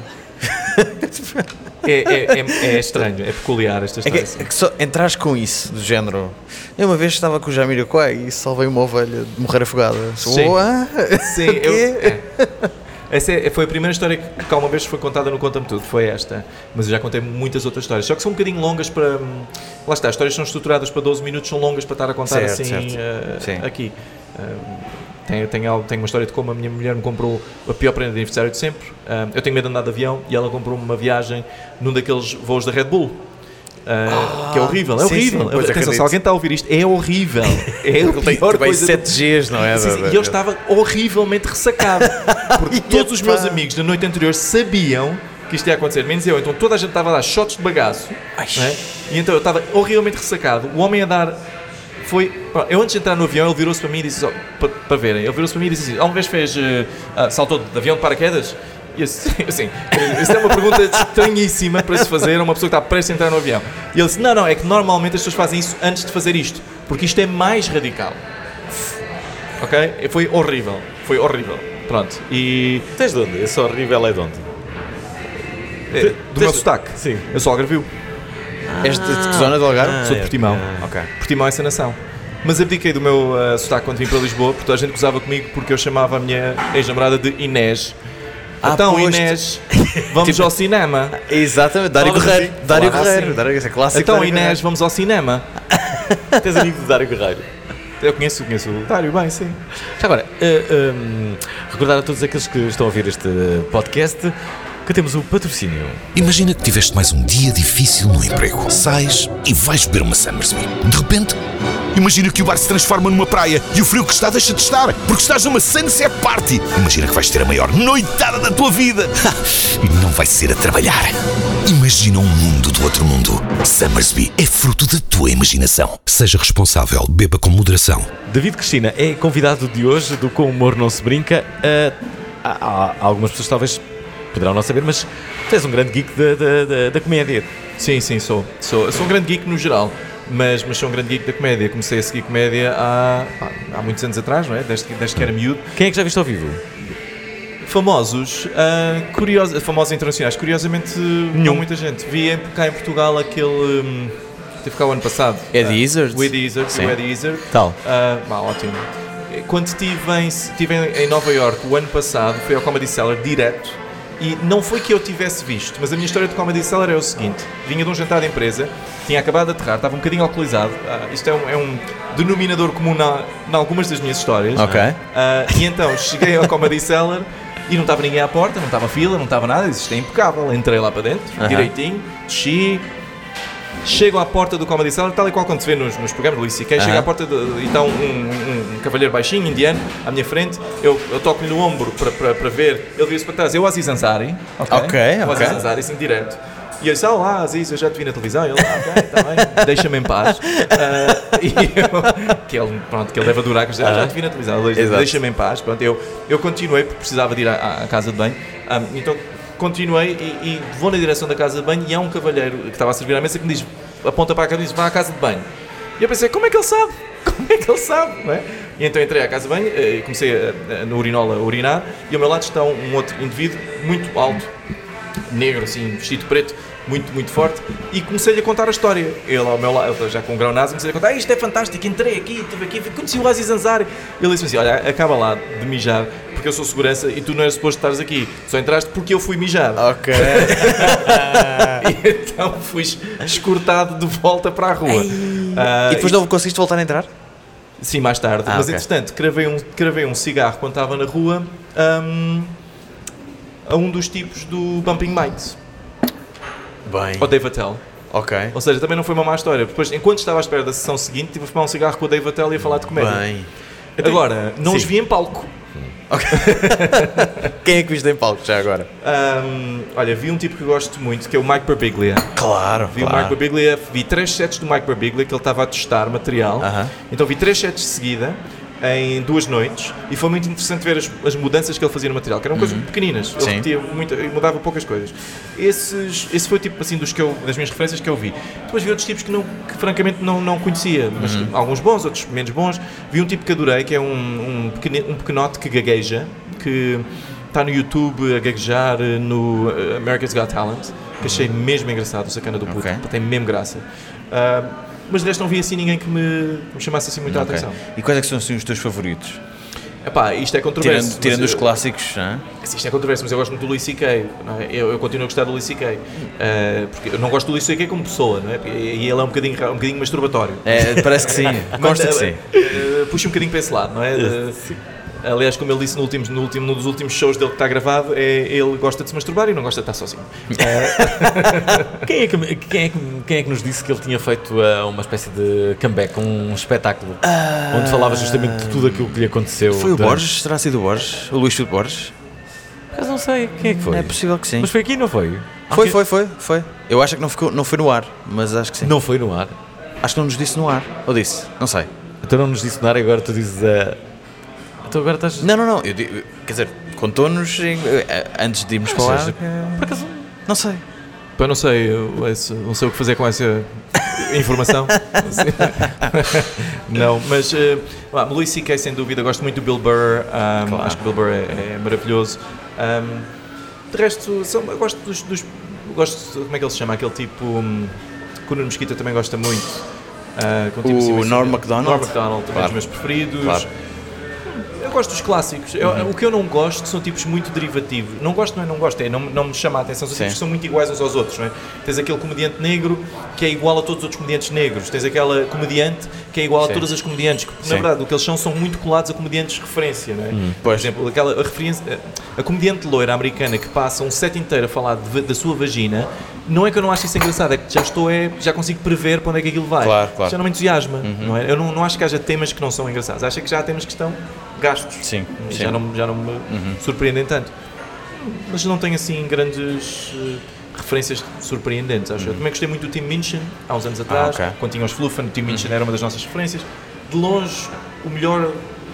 é, é, é, é estranho, é peculiar esta história. É que, é que só entrares com isso, do género. Eu uma vez estava com o Jamiroquai e salvei uma ovelha de morrer afogada. Sim, Uá? Sim eu, é. Essa é, foi a primeira história que uma vez foi contada no Conta-me Tudo, foi esta. Mas eu já contei muitas outras histórias, só que são um bocadinho longas para... Lá está, as histórias são estruturadas para doze minutos, são longas para estar a contar certo, assim certo. Uh, aqui. Uh, Tenho, tenho, tenho uma história de como a minha mulher me comprou a pior prenda de aniversário de sempre. Uh, eu tenho medo de andar de avião e ela comprou-me uma viagem num daqueles voos da Red Bull. Uh, ah, que é horrível, é sim, horrível. Sim, Atenção, se alguém está a ouvir isto, é horrível. É a pior coisa. sete Gs, não é? Sim, sim, e eu estava horrivelmente ressacado. Porque todos os meus amigos na noite anterior sabiam que isto ia acontecer, menos eu. Então toda a gente estava a dar shots de bagaço. Né? E então eu estava horrivelmente ressacado. O homem a dar. Foi, eu antes de entrar no avião, ele virou-se para mim e disse, oh, para, para verem, ele virou-se para mim e disse assim, alguma vez fez, uh, uh, saltou de avião de paraquedas? E eu, assim, isso é uma pergunta estranhíssima para se fazer a uma pessoa que está prestes a entrar no avião. E ele disse, não, não, é que normalmente as pessoas fazem isso antes de fazer isto, porque isto é mais radical. Ok? Foi horrível, foi horrível. Pronto, e... Tens de onde? Esse horrível é de onde? É, do Tens meu sotaque? Sim. Eu sou algarvio. Ah, És de que zona do Algarve? Ah, sou de Portimão. Ah, okay. Portimão é essa nação. Mas abdiquei do meu uh, sotaque quando vim para Lisboa, porque toda a gente gozava comigo porque eu chamava a minha ex-namorada de Inês. Ah, então, posto. Inês, vamos tipo, ao cinema. Exatamente, Dário Guerreiro. Dário Guerreiro. Dário Guerreiro, clássico. Então, Dário Inês, Guerreiro. vamos ao cinema. Tens amigo de Dário Guerreiro? Eu conheço, conheço o Dário bem, sim. Já agora, uh, um, recordar a todos aqueles que estão a ouvir este podcast que temos o patrocínio. Imagina que tiveste mais um dia difícil no emprego. Sais e vais beber uma Summersby. De repente, imagina que o bar se transforma numa praia e o frio que está deixa de estar, porque estás numa sunset party. Imagina que vais ter a maior noitada da tua vida. E não vai ser a trabalhar. Imagina um mundo do outro mundo. Summersby é fruto da tua imaginação. Seja responsável, beba com moderação. David Cristina é convidado de hoje do Com Humor Não Se Brinca. Uh, há, há algumas pessoas talvez poderão não saber, mas tu és um grande geek da, da, da, da comédia. Sim, sim, sou. sou. Eu sou um grande geek no geral, mas, mas sou um grande geek da comédia. Comecei a seguir comédia há, há muitos anos atrás, não é? Desde, desde que era miúdo. Quem é que já viste ao vivo? Famosos, uh, curiosos, famosos internacionais, curiosamente não muita gente. Vi cá em Portugal aquele... Um, teve cá o ano passado. Eddie Izzard. O Eddie Izzard, o Eddie Izzard. Tal. Uh, bah, ótimo. Quando estive em, estive em Nova Iorque o ano passado, fui ao Comedy Cellar direto. E não foi que eu tivesse visto, mas a minha história de Comedy Cellar é o seguinte: vinha de um jantar de empresa, tinha acabado de aterrar, estava um bocadinho alcoolizado. Uh, isto é um, é um denominador comum em algumas das minhas histórias. Ok. Uh, e então cheguei ao Comedy Cellar e não estava ninguém à porta, não estava fila, não estava nada. Isto é impecável. Entrei lá para dentro, uh-huh. direitinho, desci. Chego à porta do Comedy Cellar, tal e qual quando se vê nos, nos programas do Louis C K, uh-huh. chego à porta de, e está um, um, um cavalheiro baixinho, indiano, à minha frente, eu, eu toco-lhe no ombro para, para, para ver, ele vira-se para trás, eu, Aziz Ansari, ok, ok, o Aziz Ansari, assim, direto, e eu disse, olá Aziz, eu já te vi na televisão, e ele, ah, ok, está bem, deixa-me em paz, uh, e eu, que ele, pronto, que ele deve adorar, que eu já, já te vi na televisão, deixa-me em paz, pronto, eu, eu continuei, porque precisava de ir à, à casa de banho, um, então continuei e, e vou na direção da casa de banho e há um cavalheiro que estava a servir à mesa que me diz, aponta para a casa e diz, vá à casa de banho. E eu pensei, como é que ele sabe? Como é que ele sabe? Não é? E então entrei à casa de banho e comecei a, a, no urinol a urinar e ao meu lado está um, um outro indivíduo muito alto, negro, assim, vestido preto, muito, muito forte, e comecei-lhe a contar a história. Ele ao meu lado, já com um grão naso, comecei a contar, ah, isto é fantástico, entrei aqui, estive aqui, conheci o Aziz Ansari. Ele disse assim, olha, acaba lá de mijar, porque eu sou segurança e tu não és suposto estares aqui, só entraste porque eu fui mijar. Ok. E então fui escortado de volta para a rua. Uh, e depois e... não conseguiste voltar a entrar? Sim, mais tarde. Ah, mas okay. entretanto, cravei um, cravei um cigarro quando estava na rua um, a um dos tipos do Bumping Minds. Bem. Ao Dave Attell. Ok. Ou seja, também não foi uma má história. Depois, enquanto estava à espera da sessão seguinte, tive a fumar um cigarro com o Dave Attell e a falar de comédia. Bem. Agora, não Sim. os vi em palco. Okay. Quem é que viste em palco já agora? Um, olha, vi um tipo que eu gosto muito, que é o Mike Birbiglia. Claro, Vi claro. o Mike Birbiglia, vi três sets do Mike Birbiglia que ele estava a testar material. Uh-huh. Então vi três sets de seguida. em duas noites e foi muito interessante ver as, as mudanças que ele fazia no material, que eram coisas Uhum. pequeninas, ele Sim. repetia muito e mudava poucas coisas. Esses, esse foi o tipo assim dos que eu, das minhas referências que eu vi. Depois vi outros tipos que, não, que francamente não, não conhecia, mas Uhum. alguns bons, outros menos bons. Vi um tipo que adorei, que é um, um, pequeno, um pequenote que gagueja, que está no YouTube a gaguejar no uh, America's Got Talent, que achei mesmo engraçado, o sacana do puto, Ok. tem mesmo graça. Uh, mas de resto não vi assim ninguém que me, que me chamasse assim muito a Ok. atenção. E quais é que são assim, os teus favoritos? Epá, isto é controverso. Tirando, tirando mas, os uh, clássicos, não é? Isto é controverso, mas eu gosto muito do Louis C K. Não é? eu, eu continuo a gostar do Louis C K. Uh, porque eu não gosto do Louis C K como pessoa, não é? E ele é um bocadinho, um bocadinho masturbatório. É, parece que sim. Consta que sim. Uh, puxa um bocadinho para esse lado, não é? Uh, aliás, como ele disse no último, no último, num dos últimos shows dele que está gravado, é, ele gosta de se masturbar e não gosta de estar sozinho. Uh, Quem é, que, quem, é que, quem é que nos disse que ele tinha feito uh, uma espécie de comeback, um espetáculo, Ah. onde falava justamente de tudo aquilo que lhe aconteceu? Foi o durante- Borges? Terá sido o Borges? O Luís Filipe Borges? Mas não sei, quem é que foi? É possível que sim. Mas foi aqui, não foi? Foi, foi, foi, foi. Eu acho que não, ficou, não foi no ar, mas acho que sim. Não foi no ar? Acho que não nos disse no ar. Ou disse? Não sei. Então não nos disse no ar e agora tu dizes... Uh... Então agora estás... Não, não, não. Eu, digo- quer dizer, contou-nos em- eh, antes de irmos para lá. seja, Por acaso? Não sei. Pá, não sei, eu, esse- não sei o que fazer com essa informação. Não, mas uh, ah, Louis C K sem dúvida, gosto muito do Bill Burr, um, Claro. acho que o Bill Burr é, é maravilhoso. Um, de resto, são, eu gosto dos, dos. Gosto, como é que ele se chama? Aquele tipo. Um, que o Nuno Mesquita também gosta muito. Uh, que é um tipo O assim, Norm assim, Macdonald? Norm Macdonald, também Claro. dos meus preferidos. Claro. Eu gosto dos clássicos. Eu- Uhum. O que eu não gosto são tipos muito derivativos. Não gosto, não é não gosto, é não, não me chama a atenção. São Sim. tipos que são muito iguais uns aos outros, não é? Tens aquele comediante negro que é igual a todos os outros comediantes negros. Tens aquela comediante que é igual Sim. a todas as comediantes. Que, na Sim. verdade, o que eles são são muito colados a comediantes de referência, não é? Hum. Por exemplo, aquela, a, referência, a, a comediante loira americana que passa um set inteiro a falar de- da sua vagina, não é que eu não acho isso engraçado, é que já estou, é, já consigo prever para onde é que aquilo vai. Claro, claro. Já não me entusiasma, Uhum. não é? Eu não, não acho que haja temas que não são engraçados. Acho que já há temas que estão gastos. Sim. E sim. Já não, já não me Uhum. surpreendem tanto. Mas não tenho assim grandes eh, referências surpreendentes, acho. Eu também gostei muito do Tim Minchin, há uns anos atrás, ok. quando tinha os Fluffan, o Tim Minchin era uma das nossas referências. De longe, o melhor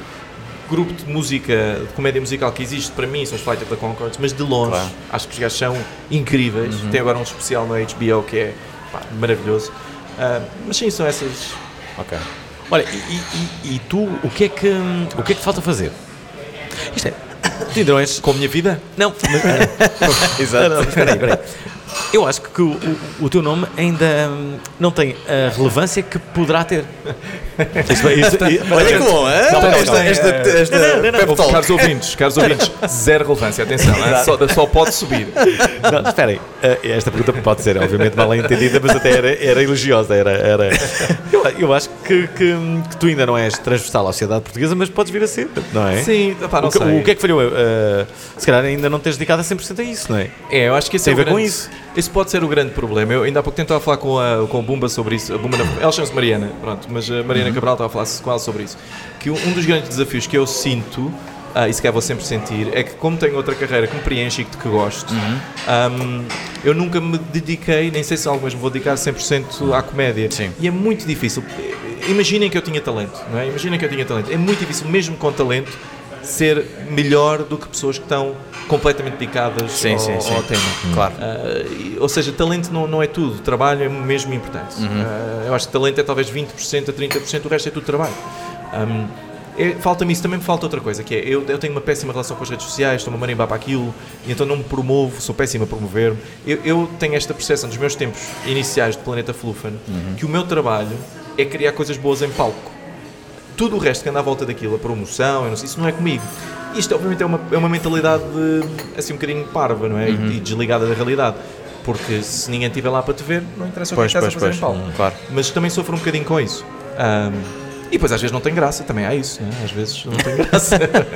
grupo de música, de comédia musical que existe para mim são os Flight of the Conchords, mas de longe, Claro. acho que os gajos são incríveis. Uhum. Tem agora um especial no H B O que é pá, maravilhoso. Ah, mas sim, são essas. Ok. Olha, e, e- e- e tu, o que, é que, o que é que te falta fazer? Isto é, tu ainda não és... Com a minha vida? Não, mas, Exato. Não, não, mas espera aí, espera aí. Eu acho que o, o- o teu nome ainda hum, não tem a relevância que poderá ter. Isto, isto, isto, Olha que bom, hein? Não, Esta- tem, esta- eh, esta não, não, não, pep não. talk. Caros ouvintes, caros ouvintes, zero relevância, atenção, hein? só, só pode subir. Não, espera aí. Uh, Esta pergunta pode ser, obviamente, mal entendida, mas até era, era elogiosa. Era, era... Eu, eu acho que, que, que tu ainda não és transversal à sociedade portuguesa, mas podes vir a ser, não é? Sim, pá, não o, que, sei. o que é que falhou? Uh, se calhar ainda não tens dedicado a cem por cento a isso, não é? É, eu acho que esse Tem é a o ver com grande- isso. Esse pode ser o grande problema. Eu ainda há pouco tempo estava a falar com a, com a Bumba sobre isso. A Bumba na, ela chama-se Mariana, pronto, mas a Mariana Uhum. Cabral estava a falar com ela sobre isso. Que um, um dos grandes desafios que eu sinto, ah, e se calhar vou sempre sentir, é que como tenho outra carreira que me preenche e que gosto, Uhum. ahm, eu nunca me dediquei, nem sei se alguma vez me vou dedicar cem por cento à comédia. Sim. E é muito difícil. Imaginem que eu tinha talento, não é? Imaginem que eu tinha talento. É muito difícil, mesmo com talento, ser melhor do que pessoas que estão completamente dedicadas Sim, ao, sim, sim. ao tema. Claro. Ah, e- ou seja, talento não, não é tudo, trabalho é mesmo importante. Uhum. Ah, eu acho que talento é talvez vinte por cento a trinta por cento, o resto é tudo trabalho. Ahm, é- falta-me isso, também me falta outra coisa, que é, eu, eu tenho uma péssima relação com as redes sociais, estou-me a marimbar para aquilo, e então não me promovo, sou péssimo a promover-me. Eu, eu tenho esta percepção dos meus tempos iniciais de Planeta Fluffan, Uhum. que o meu trabalho é criar coisas boas em palco. Tudo o resto que anda à volta daquilo, a promoção, eu não sei, isso não é comigo. Isto, obviamente, é uma, é uma mentalidade assim um bocadinho parva, não é? Uhum. E desligada da realidade. Porque se ninguém estiver lá para te ver, não interessa Pois, o que estás pois, a fazer pois. em palco. Hum, claro. Mas também sofro um bocadinho com isso. Ahm, e depois às vezes não tem graça, também há isso, não é? Às vezes não tem graça.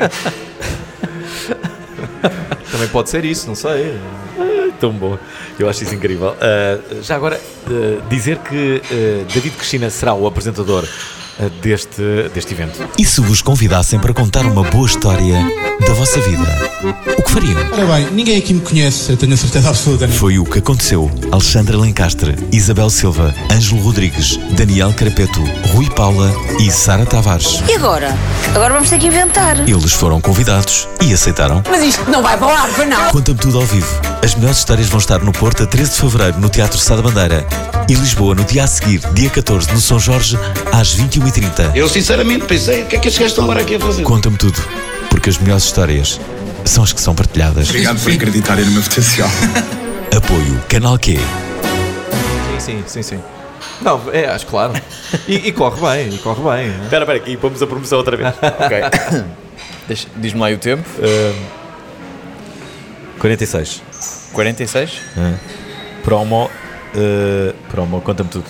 Também pode ser isso, não sei. Tão bom, eu acho isso incrível. Uh, já agora, uh, dizer que uh, David Cristina será o apresentador uh, deste, deste evento. E se vos convidassem para contar uma boa história da vossa vida, o que fariam? Ora bem, ninguém aqui me conhece, eu tenho a certeza absoluta. Foi o que aconteceu. Alexandra Lencastre, Isabel Silva, Ângelo Rodrigues, Daniel Carapeto, Rui Paula e Sara Tavares. E agora? Agora vamos ter que inventar. Eles foram convidados e aceitaram. Mas isto não vai para o ar, vai não? Conta-me tudo ao vivo. As melhores histórias vão estar no Porto a treze de fevereiro no Teatro Sá da Bandeira e Lisboa no dia a seguir, dia catorze, no São Jorge, às vinte e uma e trinta. Eu sinceramente pensei, o que é que estes gajos estão agora aqui a fazer? Conta-me tudo, porque as melhores histórias são as que são partilhadas. Obrigado por acreditarem no meu potencial. Apoio Canal Q. Sim, sim, sim, sim. Não, é, acho claro. E, e corre bem, e corre bem. Espera, espera, aqui pomos a promoção outra vez. Ok. Deixa- Diz-me lá aí o tempo. Uh, quarenta e seis. quarenta e seis? Uh, promo. Uh, promo, conta-me tudo.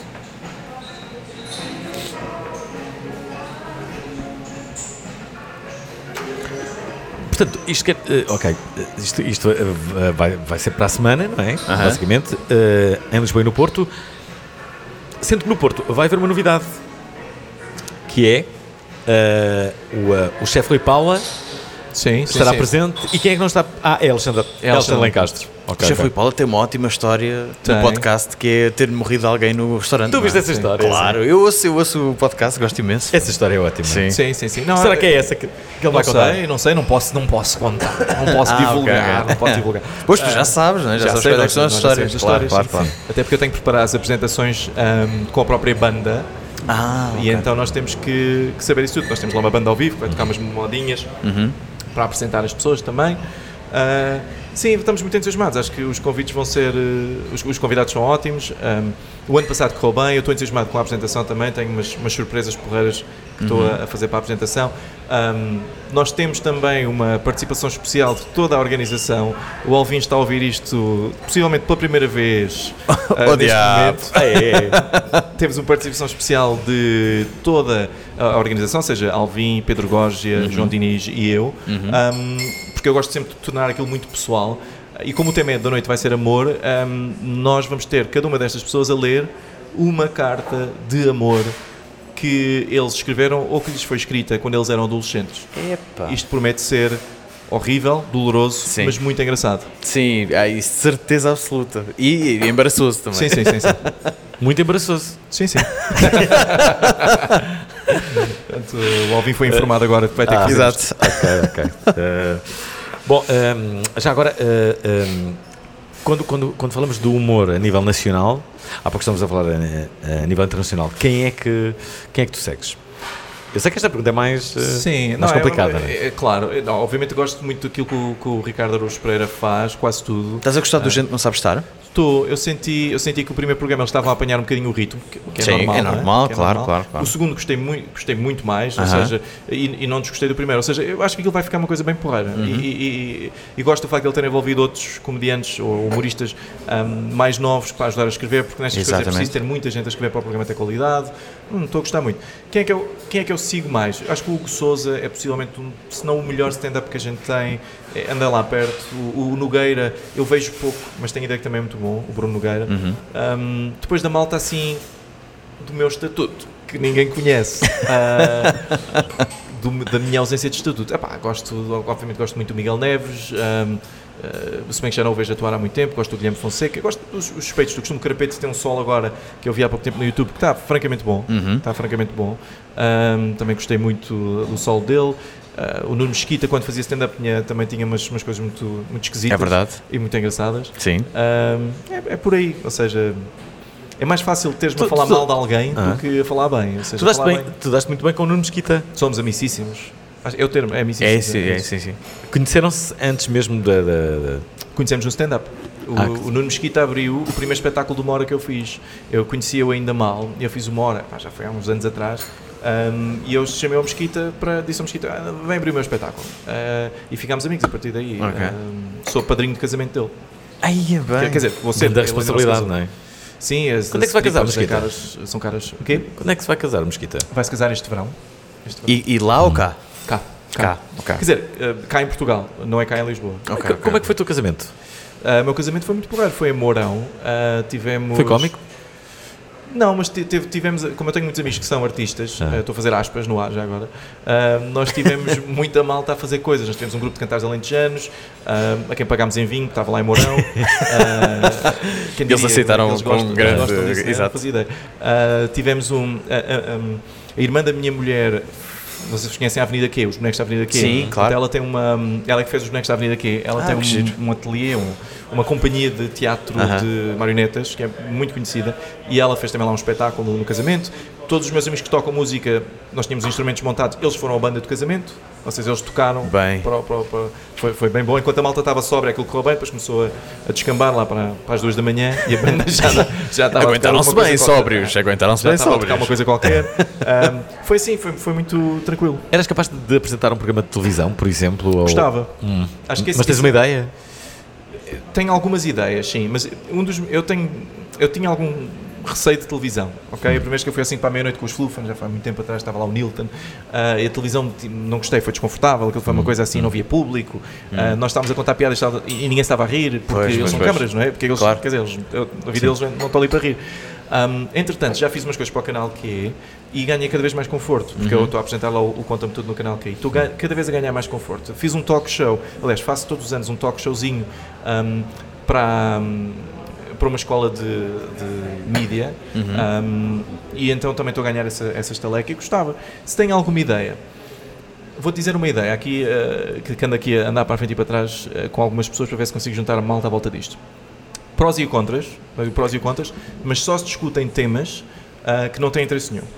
Portanto, isto quer. Uh, ok, isto, isto uh, vai, vai ser para a semana, não é? Aham. Basicamente, uh, em Lisboa e no Porto. Sendo que no Porto vai haver uma novidade, que é uh, o, uh, o chefe Rui Paula sim, estará sim. presente. E quem é que não está? Ah, é Alexandra, é Alexandra Lencastre. O Okay, chefe okay. Rui Paula tem uma ótima história Tem. no podcast, que é ter morrido alguém no restaurante. Tu não viste é? essa Sim. história? Claro, eu ouço, eu ouço o podcast, gosto imenso. Essa história é ótima. Sim. Sim, sim, sim. Não, Será que é essa que, que ele vai não contar? sei, não sei, não posso, não posso contar. Não posso Ah, divulgar, ok, ok. não posso divulgar. Pois tu já sabes, né? já, sabes sei, quais é que são as nós já histórias. sabemos as Claro, histórias, claro, sim. claro. Até porque eu tenho que preparar as apresentações ahm, com a própria banda. Ah, E ok. então nós temos que, que saber isso tudo. Nós temos lá uma banda ao vivo que vai tocar umas modinhas Uhum. para apresentar as pessoas também. Ah, sim, estamos muito entusiasmados. Acho que os convites vão ser. Uh, os, os convidados são ótimos. Um, o ano passado correu bem. Eu estou entusiasmado com a apresentação também. Tenho umas, umas surpresas porreiras que estou Uhum. a, a fazer para a apresentação. Um, nós temos também uma participação especial de toda a organização. O Alvin está a ouvir isto possivelmente pela primeira vez uh, Oh, neste diabo. momento. Ah, é. Temos uma participação especial de toda a organização, seja Alvin, Pedro Gorgia, Uhum. João Diniz e eu. Uhum. Um, porque eu gosto sempre de tornar aquilo muito pessoal. E como o tema da noite vai ser amor, um, nós vamos ter cada uma destas pessoas a ler uma carta de amor que eles escreveram ou que lhes foi escrita quando eles eram adolescentes. Epa. Isto promete ser horrível, doloroso, Sim. mas muito engraçado. Sim, há isso, certeza absoluta. E, e embaraçoso também. Sim, sim, sim, sim. Muito embaraçoso. Sim, sim. Portanto, o Alvin foi informado agora que vai ter Ah, que fazer exato. isto. Ok, ok. Uh, bom, um, já agora, uh, um, quando, quando, quando falamos do humor a nível nacional, há pouco estamos a falar a, a nível internacional, quem é, que, quem é que tu segues? Eu sei que esta pergunta é mais, uh, Sim, mais não, complicada. É, não é? é, é claro, é, não, obviamente eu gosto muito daquilo que o, que o Ricardo Araújo Pereira faz, quase tudo. Estás a gostar do Ah. Gente Não Sabe Estar? Estou, eu senti, eu senti que o primeiro programa eles estavam a apanhar um bocadinho o ritmo, que, que é Sim, normal. é não normal, Que é claro, normal. claro, claro. O segundo gostei muito, gostei muito mais, ou Aham. seja, e, e não desgostei do primeiro. Ou seja, eu acho que aquilo vai ficar uma coisa bem porreira. Uhum. E, e, e, e gosto do facto de ele ter envolvido outros comediantes ou humoristas um, mais novos para ajudar a escrever, porque nestas coisas é Exatamente. preciso ter muita gente a escrever para o programa ter qualidade. Hum, estou a gostar muito. Quem é, que eu, quem é que eu sigo mais? Eu acho que o Hugo Souza é possivelmente, um, se não o melhor stand-up que a gente tem, é, anda lá perto. O, o Nogueira, eu vejo pouco, mas tenho ideia que também é muito bom, o Bruno Nogueira. Uhum. Um, depois da malta assim, do meu estatuto, que ninguém conhece, ah, do- da minha ausência de estatuto. Epá, gosto, obviamente gosto muito do Miguel Neves, um, uh, se bem que já não o vejo atuar há muito tempo, gosto do Guilherme Fonseca, gosto dos os suspeitos do Costume Carapeto, tem um solo agora que eu vi há pouco tempo no YouTube, que está francamente bom, Uhum. está francamente bom. Um, também gostei muito do solo dele. Uh, o Nuno Mesquita, quando fazia stand-up, tinha- também tinha umas, umas coisas muito, muito esquisitas É verdade. e muito engraçadas. Sim. Um, é, é por aí, ou seja, é mais fácil teres-me a Tu- falar tu- mal de alguém Ah. do que a falar bem. Ou seja, Tu daste, falar bem, tu daste muito bem com o Nuno Mesquita. Somos amicíssimos. Acho- É o termo, é amicíssimo. É, sim, é, sim, sim. Conheceram-se antes mesmo da... da, da... Conhecemos no stand-up. O, Ah, que- o Nuno Mesquita abriu o primeiro espetáculo de uma hora que eu fiz. Eu conhecia-o ainda mal, eu fiz uma hora, pá, já foi há uns anos atrás, um, e eu chamei ao Mesquita, para, disse ao Mesquita, ah, vem abrir o meu espetáculo. Uh, e ficámos amigos a partir daí. Ok. Um, sou padrinho de casamento dele. Ai, é bem. Quer, quer dizer, vou ser. Da ele ainda não se responsabilidade, casou. não é? Sim, as, Quando é que se vai casar, as Mesquita? caras, são caras. O quê? Quando é que se vai casar, Mesquita? Vai se casar este verão. Este verão. E, e lá ou cá? Cá. Cá, ok. Quer dizer, uh, cá em Portugal, não é cá em Lisboa. Como, é que, como é que foi o teu casamento? Uh, o meu casamento foi muito porreiro, foi em Mourão. Uh, tivemos... Foi cómico? Não, mas teve, tivemos, como eu tenho muitos amigos que são artistas, Ah. uh, estou a fazer aspas no ar já agora, uh, nós tivemos muita malta a fazer coisas. Nós tivemos um grupo de cantares alentejanos, uh, a quem pagámos em vinho, que estava lá em Mourão. Uh, quem Eles diria, aceitaram eles com gostam, grande- gostam disso, né? exato. Não fazia ideia. Uh, tivemos um, a, a- um, a irmã da minha mulher. Vocês conhecem a Avenida Q, os bonecos da Avenida Q? Sim, claro. Ela tem uma. Ela é que fez os bonecos da Avenida Q. Ela Ah, tem que giro. um, um ateliê, um, uma companhia de teatro Aham. de marionetas, que é muito conhecida, e ela fez também lá um espetáculo no casamento. Todos os meus amigos que tocam música, nós tínhamos instrumentos montados, eles foram à banda do casamento, ou seja, eles tocaram. Bem. Para, o- para, o- para, foi, foi bem bom. Enquanto a malta estava sóbria, aquilo correu bem, depois começou a, a descambar lá para, para as duas da manhã e a banda já, já estava a Aguentaram-se tocar alguma bem coisa qualquer. sóbrios, aguentaram-se Já bem estava a tocar sóbrios. uma coisa qualquer. Um, foi assim, foi, foi muito tranquilo. Eras capaz de apresentar um programa de televisão, por exemplo? Ou... Gostava. Hum. Acho que esse- Mas tens uma ideia? Tenho algumas ideias, sim, mas um dos, eu, tenho, eu tinha algum receio de televisão, ok? A primeira vez que eu fui assim para a meia-noite com os Flufan, já foi há muito tempo atrás, estava lá o Nilton, ah, e a televisão tipo, não gostei, foi desconfortável, aquilo foi uma coisa assim, não havia público, ah, nós estávamos a contar piadas estava- e, e ninguém estava a rir, porque Pois, eles pois, são pois. câmaras, não é? Porque eles, Claro. quer dizer, eles, eu, a vida Sim. deles não estão ali para rir. Um, entretanto, já fiz umas coisas para o canal Q e ganhei cada vez mais conforto, porque Uhum. eu estou a apresentar lá o, o Conta-me Tudo no canal Q e estou ga- cada vez a ganhar mais conforto. Fiz um talk show, aliás, faço todos os anos um talk showzinho um, para, um, para uma escola de, de mídia Uhum. um, e então também estou a ganhar essa, essa estaleca e gostava. Se tem alguma ideia, vou-te dizer uma ideia aqui, uh, que, que ando aqui a andar para a frente e para trás uh, com algumas pessoas para ver se consigo juntar a malta à volta disto. Prós e contras, o prós e contras, mas só se discutem temas ah, que não têm interesse nenhum.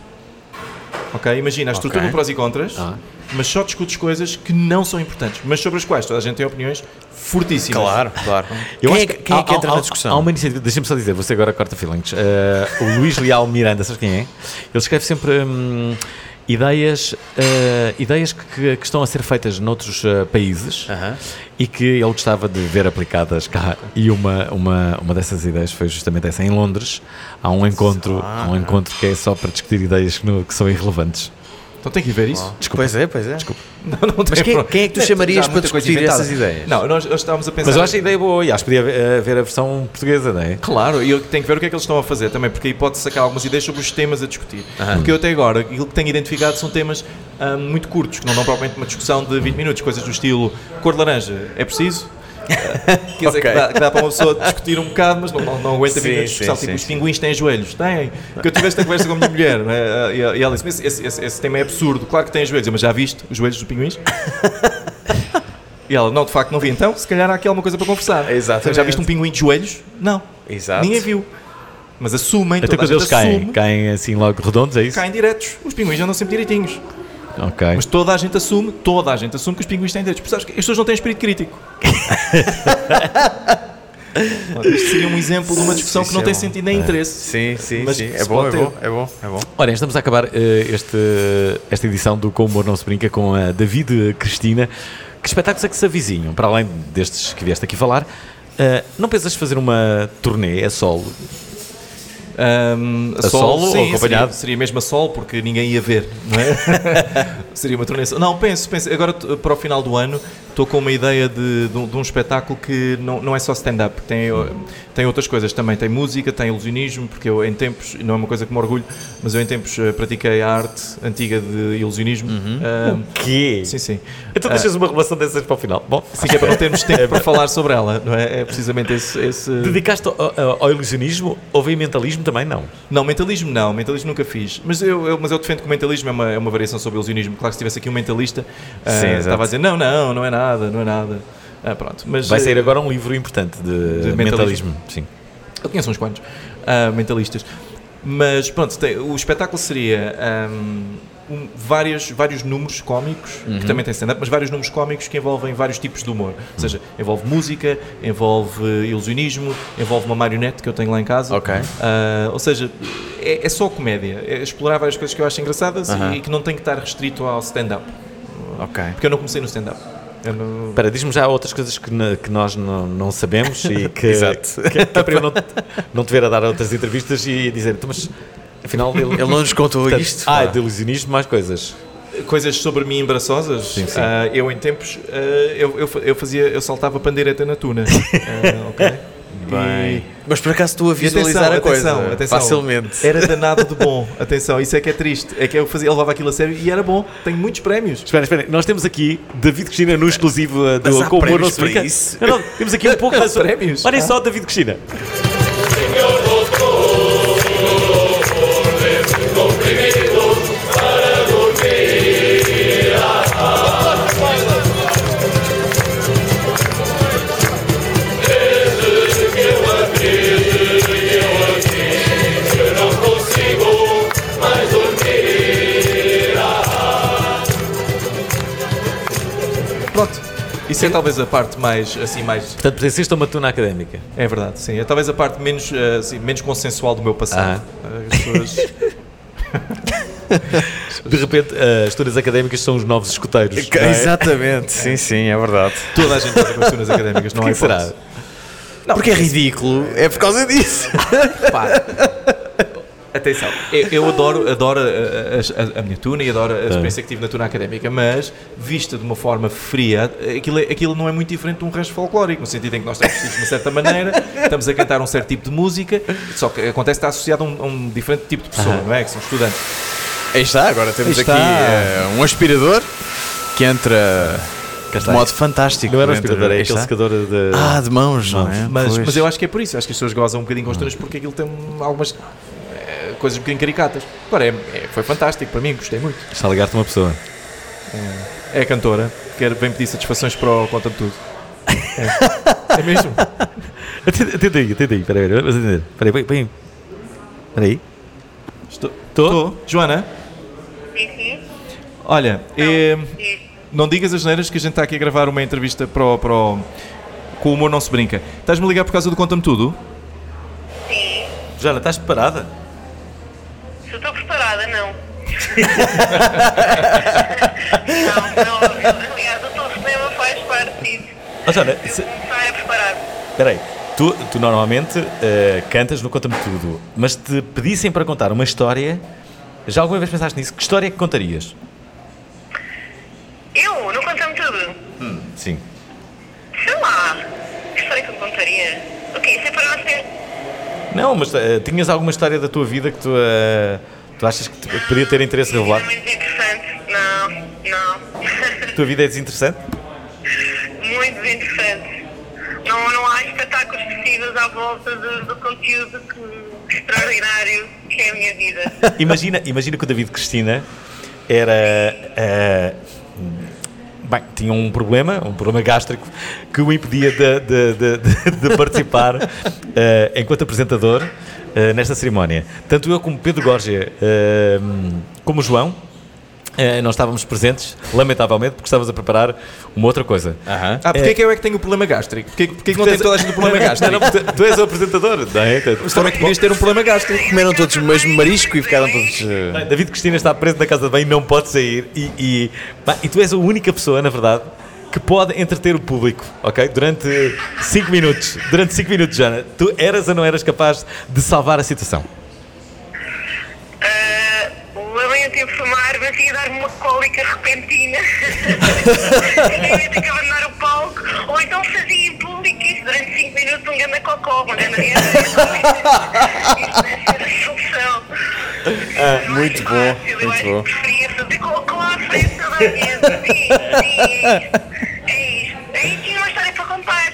Ok? Imagina, a estrutura Ok. do prós e contras, Ah. mas só discutes coisas que não são importantes, mas sobre as quais toda a gente tem opiniões fortíssimas. Claro, claro. Eu Quem acho é que- quem é que há- entra há- na discussão? Há uma iniciativa, deixa-me só dizer, você agora corta feelings. Uh, o Luís Leal Miranda, sabes quem é? Ele escreve sempre hum, ideias, uh, ideias que, que- que estão a ser feitas noutros uh, países Aham. e que ele gostava de ver aplicadas cá. E uma, uma, uma dessas ideias foi justamente essa. Em Londres há um encontro, há um encontro que é só para discutir ideias que, não- que são irrelevantes. Então tem que ver isso. Desculpa. Pois é, pois é. Desculpa. Não, não Mas tem quem, pro- quem é que tu Já há chamarias para muita coisa discutir inventada. essas ideias? Não, nós, nós estávamos a pensar. Mas eu acho a ideia boa e acho que podia haver, haver a versão portuguesa, não é? Claro, e eu tenho que ver o que é que eles estão a fazer também, porque aí pode sacar algumas ideias sobre os temas a discutir. Aham. Porque eu até agora, aquilo que tenho identificado são temas ah, muito curtos, que não dão propriamente uma discussão de vinte minutos, coisas do estilo cor de laranja, é preciso? Ah, quer dizer, Ok. que, dá, que dá para uma pessoa discutir um bocado, mas não, não, não aguenta Sim, vinte minutos de discussão. sim, Tipo, sim, os sim. pinguins têm joelhos? Têm. Porque eu tive esta conversa com a minha mulher, não é? e, e ela disse, esse, esse, esse tema é absurdo, claro que têm joelhos, Eu, mas já viste os joelhos dos pinguins? E ela, não, de facto não vi. Então, se calhar há aqui alguma coisa para conversar. Exatamente. Já viste um pinguim de joelhos? Não. Exato. Ninguém viu. Mas assumem, Até toda a quando eles gente caem, assume, caem assim logo redondos, é isso? caem diretos. Os pinguins andam sempre direitinhos. Ok. Mas toda a gente assume, toda a gente assume que os pinguins têm direitos. Porque sabes que as pessoas não têm espírito crítico. Ora, Isto seria um exemplo de uma discussão que não tem sentido nem interesse. Sim, sim, Mas sim. que É se bom, é pode bom, ter. é bom, é bom. Ora, estamos a acabar eh, este, esta edição do Com Humor Não Se Brinca com a David Cristina. Que espetáculos é que se avizinham? Para além destes que vieste aqui falar, eh, não pensas fazer uma turnê a solo? Um, A solo sim, ou acompanhado? Seria, seria mesmo a solo, porque ninguém ia ver, não é? Seria uma turnê. Não, penso, penso. Agora, t- para o final do ano, estou com uma ideia de, de, um, de um espetáculo que não, não é só stand-up, tem, tem outras coisas também. Tem música, tem ilusionismo, porque eu, em tempos, não é uma coisa que me orgulho, mas eu, em tempos, eh, pratiquei a arte antiga de ilusionismo. Um, O quê? Sim, sim. Então deixas uma relação dessas para o final. Bom, Sim, que é para não termos tempo para falar sobre ela, não é? É precisamente esse... esse... Dedicaste ao, ao- ao ilusionismo? Houve mentalismo também? Não. Não, mentalismo não, mentalismo nunca fiz. Mas eu, eu- mas eu defendo que o mentalismo é uma, é uma variação sobre o ilusionismo. Claro que se tivesse aqui um mentalista, ah, Sim, exato. estava a dizer, não, não, não é nada, não é nada. Ah, pronto. Mas, Vai sair eh, agora um livro importante de, de mentalismo. mentalismo. Sim. Eu conheço uns quantos ah, mentalistas. Mas pronto, tem- o espetáculo seria ahm, um, vários, vários números cómicos, Uhum. que também tem stand-up, mas vários números cómicos que envolvem vários tipos de humor. Ou seja, envolve música, envolve ilusionismo, envolve uma marionete que eu tenho lá em casa. Ok. Ah, ou seja, é, é só comédia. É explorar várias coisas que eu acho engraçadas Aham. e que não tem que estar restrito ao stand-up. Ok. Porque eu não comecei no stand-up. Eu não- Espera, diz-me já outras coisas que, na- que nós não, não sabemos e que, Exato. que, que é para eu não, te- não te ver a dar outras entrevistas e dizer, "Então, mas afinal ele, Ele não nos contou Portanto, isto. Ah, pá. de ilusionismo, mais coisas. Coisas sobre mim embaraçosas. Sim, sim. Ah, eu em tempos ah, eu, eu, fa- eu fazia, eu saltava pandeireta na tuna. Ah, ok? Bem. E... Mas por acaso estou a E visualizar a coisa atenção, atenção. facilmente. Era danado de bom. Atenção, isso é que é triste. É que eu, fazia, eu levava aquilo a sério e era bom. Tenho muitos prémios. Espera, espera. Nós temos aqui David Cristina no exclusivo uh, do Mas há Com o Humor Não prémios Se Brinca. para isso? Não, não, temos aqui um pouco Há da sua... prémios? Olhem Ah. só, David Cristina. Pronto. Isso é talvez a parte mais, assim, mais... Portanto, pertenceste a uma tuna académica. É verdade, sim. É talvez a parte menos, eh, assim, menos consensual do meu passado. As pessoas... De repente, uh, as tunas académicas são os novos escuteiros. não é? Exatamente, sim, sim, é verdade. Toda a gente faz com as tunas académicas, não Porquê é será? hipótese. Não, porque é ridículo, é por causa disso. Pá. Atenção, eu, eu adoro, adoro a, a- a- a minha tuna e adoro a experiência que tive na tuna académica, mas vista de uma forma fria, aquilo, é- aquilo não é muito diferente de um rancho folclórico, no sentido em que nós estamos vestidos de uma certa maneira, estamos a cantar um certo tipo de música, só que acontece que está associado a um, a um diferente tipo de pessoa, Aham. não é? Que são estudantes. Aí está, agora temos Aí aqui está. eh, um aspirador que entra de está. modo fantástico. Não era um Entra- aspirador, é aí aquele está. secador de... Ah, de mãos, não é? Mas, Pois. mas eu acho que é por isso, acho que as pessoas gozam um bocadinho com as tunas porque aquilo tem algumas eh, coisas um bocadinho caricatas. Agora, é, é- foi fantástico para mim, gostei muito. Está a ligar-te uma pessoa. É a cantora, quer vem pedir satisfações para o Conta-me Tudo. É, é mesmo? Atenta atenta aí, atenta aí. Espera aí, vamos atender. Espera aí, põe- põe aí. Espera aí. Estou. Tô? Estou. Joana? Sim, sim. Olha, eh, não digas as neiras que a gente está aqui a gravar uma entrevista para o, para o- com o Humor Não Se Brinca. Estás-me a ligar por causa do Conta-me Tudo? Sim. Joana, estás preparada? Se eu estou preparada, não. não, não. Aliás, o teu cinema faz parte disso. Oh, Joana, Eu se- começar a preparar. espera aí. Tu, tu normalmente eh, cantas no Conta-me Tudo, mas se te pedissem para contar uma história, já alguma vez pensaste nisso? Que história é que contarias? Eu? Não conta-me tudo? Hum, sim. Sei lá. Que história que eu contaria? O quê? Isso é para não ser... Não, mas eh, tinhas alguma história da tua vida que tu, eh, tu achas que, te- que poderia ter interesse em revelar? Muito interessante. Não, não. A tua vida é desinteressante? Muito desinteressante. Não, não há espetáculos possíveis à volta do, do conteúdo que, extraordinário que é a minha vida. Imagina, imagina que o David Cristina era. eh, bem, tinha um problema, um problema gástrico, que o impedia de, de- de- de- de participar eh, enquanto apresentador eh, nesta cerimónia. Tanto eu como Pedro Gorgia, eh, como o João, eh, nós estávamos presentes, lamentavelmente, porque estávamos a preparar uma outra coisa. Ah, porque é que eu é que tenho o problema gástrico? Porquê, porquê que não tem toda a gente o problema gástrico? Não, não, tu- tu és o apresentador, não é? Mas também que podias ter um problema gástrico. Comeram todos o mesmo marisco e ficaram todos... Bem, David Cristina está preso na casa de banho e não pode sair e, e, pá, e tu és a única pessoa, na verdade, que pode entreter o público, ok? Durante cinco minutos. Durante cinco minutos, Jana. Tu eras ou não eras capaz de salvar a situação? Lamento informar, mas ia dar-me uma cólica repentina. Eu ia ter que abandonar o palco, ou então fazia em público isso durante cinco minutos um grande cocó, um grande dieta. Isso deve ser a solução. Ah, muito bom, Eu muito acho bom. que preferia fazer cocó à frente de toda a gente. Sim, sim, é isto. É isto. Aí tinha uma história para contar.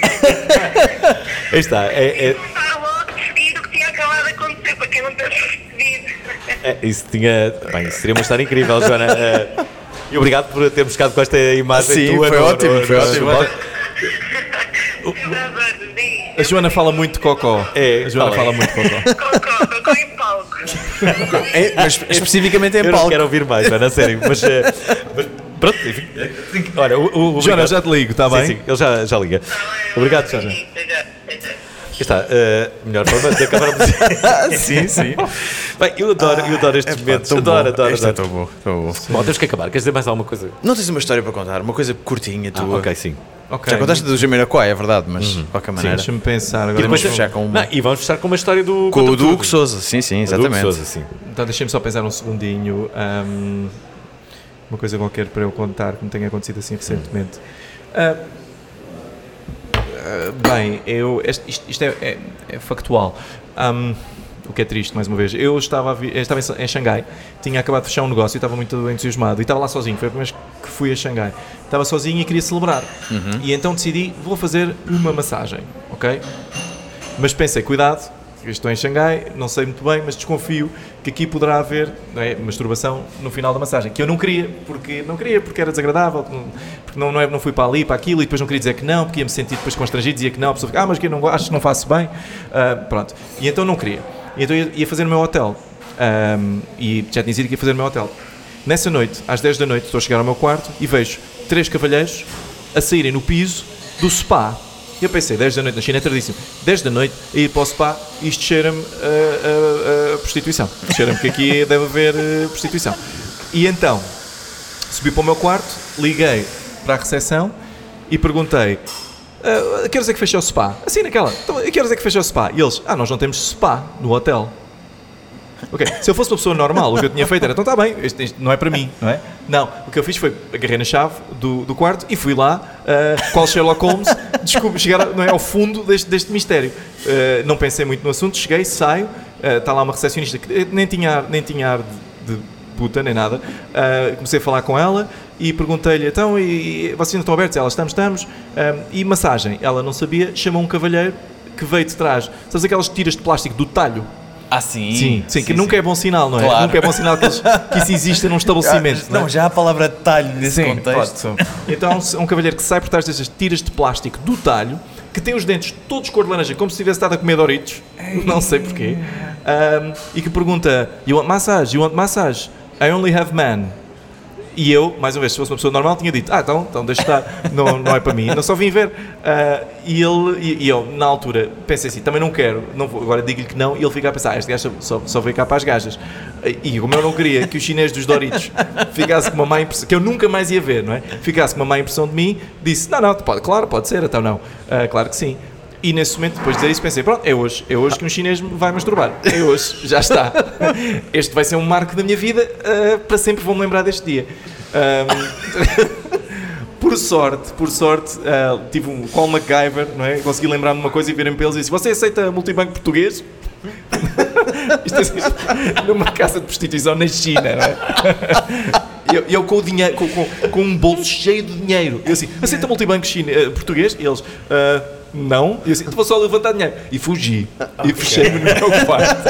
Aí está. É, é, Contar logo de seguida o que tinha acabado de acontecer, para quem não tivesse percebido. é, isso tinha. Bem, isso seria uma história incrível, Joana. Eh, e obrigado por ter buscado com esta imagem Sim, tua. foi no- ótimo, no- foi no- ótimo. no- A Joana fala muito de cocó. É, a Joana fala. fala muito de cocó. Cocó, cocó em palco. É, mas especificamente em Eu palco. não quero ouvir mais, Joana, a sério. Mas, eh, mas pronto, enfim. Olha, o, o, o Joana, obrigado. já te ligo, está Sim, bem? sim, ele já, já liga. Obrigado, Joana. Aqui está, a melhor forma de acabar a Sim, sim. Bem, eu adoro, eu adoro estes Epá, momentos. tão Adoro, bom. adoro, Isto é adoro. tão bom, tão bom. Bom, temos que acabar. Queres dizer mais alguma coisa? Não tens uma história para contar? Uma coisa curtinha tua? Ah, ok, sim. Ok. Já contaste do Jamiroquai, é verdade, mas de qualquer Sim, maneira. deixa-me pensar. Agora E depois vamos- fechar com uma- Não, e vamos fechar com uma história do Com o Conta-me do Tudo. Hugo Sousa, sim, sim, O do Hugo exatamente. Sousa, sim. Então deixem-me só pensar um segundinho. ahm, uma coisa qualquer para eu contar que me tenha acontecido assim recentemente. Ah, Uh, bem, eu, este, isto, isto é, é, é factual. Um, o que é triste, mais uma vez. Eu estava, a vi, eu estava em, em Xangai, tinha acabado de fechar um negócio e estava muito entusiasmado. E estava lá sozinho, foi a primeira vez que fui a Xangai. Estava sozinho e queria celebrar. Uhum. E então decidi, vou fazer uma massagem, ok? Mas pensei, cuidado, estou em Xangai, não sei muito bem, mas desconfio que aqui poderá haver, não é, masturbação no final da massagem, que eu não queria, porque não queria, porque era desagradável, porque não, não, é, não fui para ali, para aquilo, e depois não queria dizer que não, porque ia-me sentir depois constrangido, dizia que não, a pessoa fica, ah, mas que eu não, acho que não faço bem, uh, pronto. E então não queria. E então ia, ia fazer no meu hotel, um, e já tinha dito que ia fazer no meu hotel. Nessa noite, às dez da noite, estou a chegar ao meu quarto e vejo três cavalheiros a saírem no piso do spa. E eu pensei, dez da noite na China é tardíssimo, dez da noite a ir para o spa, isto cheira-me a, a, a prostituição. Cheira-me que aqui deve haver uh, prostituição. E então, subi para o meu quarto, liguei para a recepção e perguntei, uh, a que horas é que fecha o spa? Assim naquela, então, a que horas é que fecha o spa? E eles, ah, nós não temos spa no hotel. Ok, se eu fosse uma pessoa normal, o que eu tinha feito era, então está bem, isto, isto não é para mim, não é? Não, o que eu fiz foi, agarrei na chave do, do quarto e fui lá, uh, qual Sherlock Holmes, desculpe, chegar não é, ao fundo deste, deste mistério. Uh, não pensei muito no assunto, cheguei, saio, uh, está lá uma recepcionista que nem tinha, nem tinha ar de, de puta, nem nada. Uh, comecei a falar com ela e perguntei-lhe, então, e, e vocês ainda estão abertos? Ela, estamos, estamos. Uh, e massagem? Ela não sabia, chamou um cavalheiro que veio de trás. Sabes aquelas tiras de plástico do talho? Ah, sim? Sim, sim, que sim, nunca sim. é bom sinal, não é? Claro. Nunca é bom sinal que, eles, que isso exista num estabelecimento. Não, não é? Já há a palavra talho nesse sim, contexto. Pode. Então um, um cavalheiro que sai por trás destas tiras de plástico do talho, que tem os dentes todos cor de laranja, como se tivesse estado a comer Doritos, não sei porquê, um, e que pergunta, you want massage? You want massage? I only have man. E eu, mais uma vez, se fosse uma pessoa normal, tinha dito, ah, então, então deixa estar, não, não é para mim, não só vim ver. Uh, e, ele, e, e eu, na altura, pensei assim, também não quero, não vou, agora digo-lhe que não, e ele fica a pensar, ah, este gajo só, só veio cá para as gajas. E como eu não queria que o chinês dos Doritos ficasse com uma má impressão, que eu nunca mais ia ver, não é? Ficasse com uma má impressão de mim, disse, não, não, pode, claro, pode ser, então não. Uh, claro que sim. E nesse momento, depois de dizer isso, pensei, pronto, é hoje, é hoje que um chinês me vai masturbar. É hoje, já está. Este vai ser um marco da minha vida, uh, para sempre vou-me lembrar deste dia. Um, por sorte, por sorte, uh, tive um call MacGyver, não é? Consegui lembrar-me de uma coisa e virem para eles e disse, você aceita multibanco português? Isto é assim, numa casa de prostituição na China, não é? E eu, eu com o dinheiro, com, com, com um bolso cheio de dinheiro, eu assim, aceita multibanco chine, uh, português? E eles, uh, não. E eu assim, vou só levantar dinheiro. E fugi. E fechei-me no meu quarto.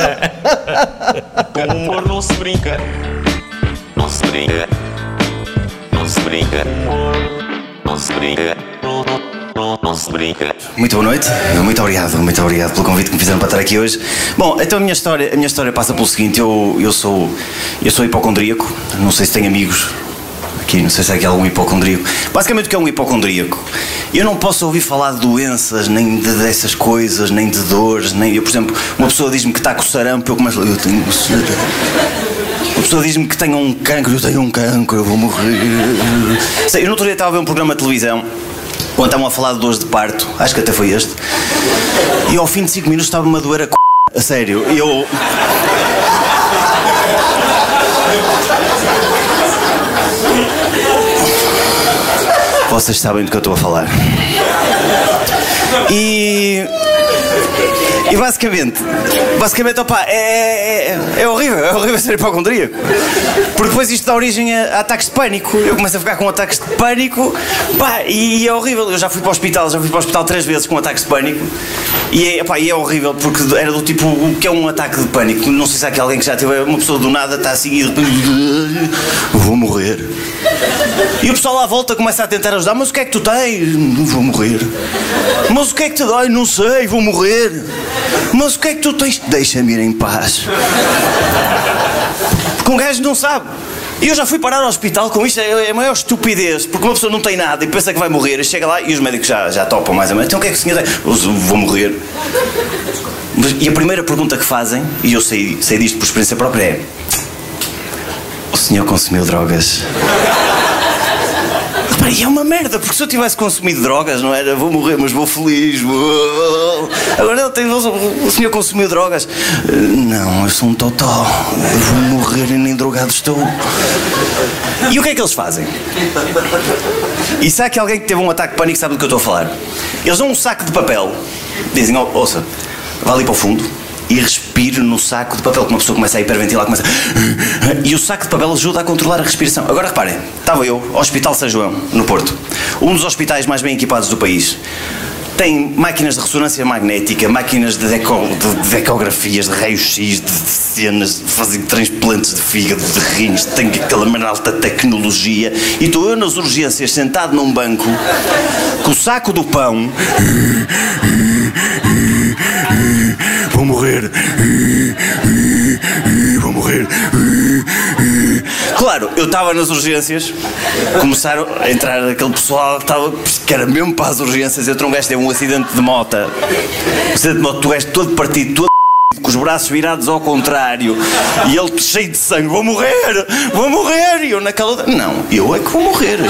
Com o humor não se brinca. Não se brinca. Não se brinca. Não se brinca. Não, não, não, não se brinca. Muito boa noite, muito obrigado, muito obrigado pelo convite que me fizeram para estar aqui hoje. Bom, então a minha história, a minha história passa pelo seguinte, eu, eu, sou, eu sou hipocondríaco, não sei se tenho amigos aqui, não sei se é aqui algum hipocondríaco. Basicamente o que é um hipocondríaco? Eu não posso ouvir falar de doenças, nem de, dessas coisas, nem de dores, nem... Eu, por exemplo, uma pessoa diz-me que está com sarampo, eu começo... Eu tenho... Uma pessoa diz-me que tenho um cancro, eu tenho um cancro, eu vou morrer. Sei, eu no outro dia estava a ver um programa de televisão onde estavam a falar de dores de parto, acho que até foi este, e ao fim de cinco minutos estava-me a doer a c... A sério, eu... Vocês sabem do que eu estou a falar. E... E basicamente, basicamente, opa, é, é, é horrível, é horrível ser hipocondríaco. Porque depois isto dá origem a, a ataques de pânico. Eu começo a ficar com ataques de pânico, pá, e é horrível. Eu já fui para o hospital, já fui para o hospital três vezes com ataques de pânico. E é, pá, e é horrível, porque era do tipo, o que é um ataque de pânico? Não sei se há aqui alguém que já teve, uma pessoa do nada está assim e de repente, vou morrer. E o pessoal lá à volta começa a tentar ajudar, mas o que é que tu tens? Vou morrer. Mas o que é que te dói? Não sei, vou morrer. Mas o que é que tu tens? Deixa-me ir em paz. Porque um gajo não sabe. E eu já fui parar ao hospital com isto, é a maior estupidez, porque uma pessoa não tem nada e pensa que vai morrer, e chega lá e os médicos já, já topam mais ou menos. Então o que é que o senhor tem? Eu vou morrer. E a primeira pergunta que fazem, e eu sei, sei disto por experiência própria, é: o senhor consumiu drogas? Pá, e é uma merda, porque se eu tivesse consumido drogas, não era? Vou morrer, mas vou feliz. Vou... Agora ele tem, o senhor consumiu drogas? Não, eu sou um totó. Eu vou morrer e nem drogado estou. E o que é que eles fazem? E sabe que alguém que teve um ataque de pânico sabe do que eu estou a falar? Eles dão um saco de papel, dizem, oh, ouça, vá ali para o fundo e respire no saco de papel, que uma pessoa começa a hiperventilar, começa... E o saco de papel ajuda a controlar a respiração. Agora reparem, estava eu, Hospital São João, no Porto, um dos hospitais mais bem equipados do país. Tem máquinas de ressonância magnética, máquinas de, eco, de, de ecografias, de raios-x, de, de cenas, de fazer transplantes de fígado, de rins, tem aquela maneira alta tecnologia. E estou eu nas urgências, sentado num banco, com o saco do pão. Vou morrer. Vou morrer. Claro, eu estava nas urgências, começaram a entrar aquele pessoal que estava, que era mesmo para as urgências. Eu um gajo teve um acidente de moto, um acidente de moto, tu és todo partido, todo com os braços virados ao contrário, e ele cheio de sangue, vou morrer, vou morrer, e eu naquela... Não, eu é que vou morrer.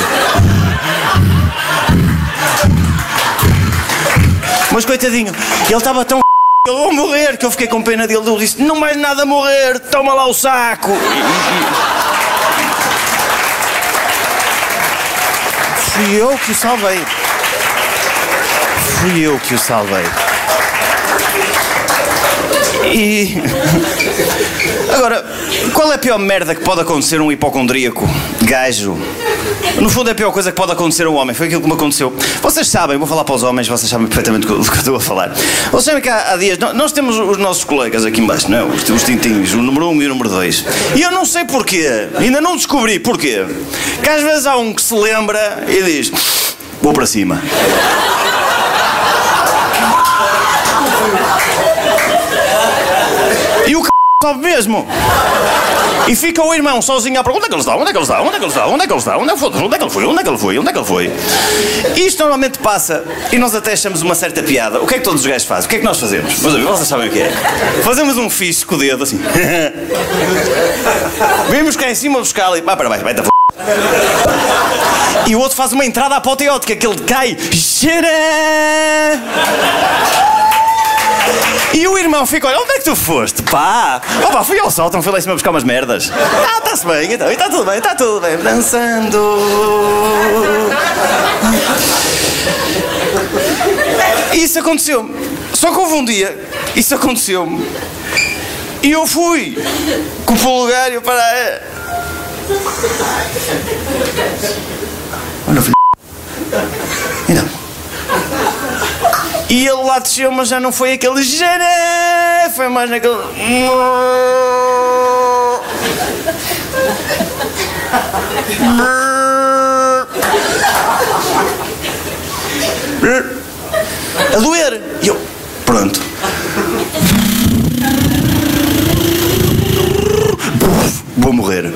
Mas coitadinho, ele estava tão... Eu vou morrer, que eu fiquei com pena dele. Ele disse, não mais nada a morrer, toma lá o saco. Fui eu que o salvei. Fui eu que o salvei. E... Agora, qual é a pior merda que pode acontecer a um hipocondríaco gajo? No fundo é a pior coisa que pode acontecer a um homem. Foi aquilo que me aconteceu. Vocês sabem, vou falar para os homens, vocês sabem perfeitamente do que eu estou a falar. Vocês sabem que há, há dias, nós temos os nossos colegas aqui embaixo, não é? Os, os tintinhos, o número um e o número dois. E eu não sei porquê, ainda não descobri porquê, que às vezes há um que se lembra e diz, vou para cima. E o c... sabe mesmo. E fica o irmão sozinho à pergunta: onde é que ele está? Onde é que ele está? Onde é que ele está? Onde é que ele está? Onde é que ele foi? Onde é que ele foi? Onde é que ele foi? Onde é que ele foi? Isto normalmente passa e nós até achamos uma certa piada. O que é que todos os gajos fazem? O que é que nós fazemos? Meus amigos, vocês sabem o que é? Fazemos um fixe com o dedo assim. Vimos cá em cima buscar ali. Vai para baixo, vai da f... E o outro faz uma entrada apoteótica que ele cai. E o irmão fica, olha, onde é que tu foste? Pá! Oh, pá, fui ao sótão, fui lá em cima buscar umas merdas. Ah, está-se bem, então, está tudo bem, está tudo bem. Dançando. Isso aconteceu-me. Só que houve um dia, isso aconteceu-me. E eu fui com o polegar para... Olha, filho. Então. E ele lá desceu, mas já não foi aquele geré, foi mais naquele... A doer. E eu, pronto. Vou morrer.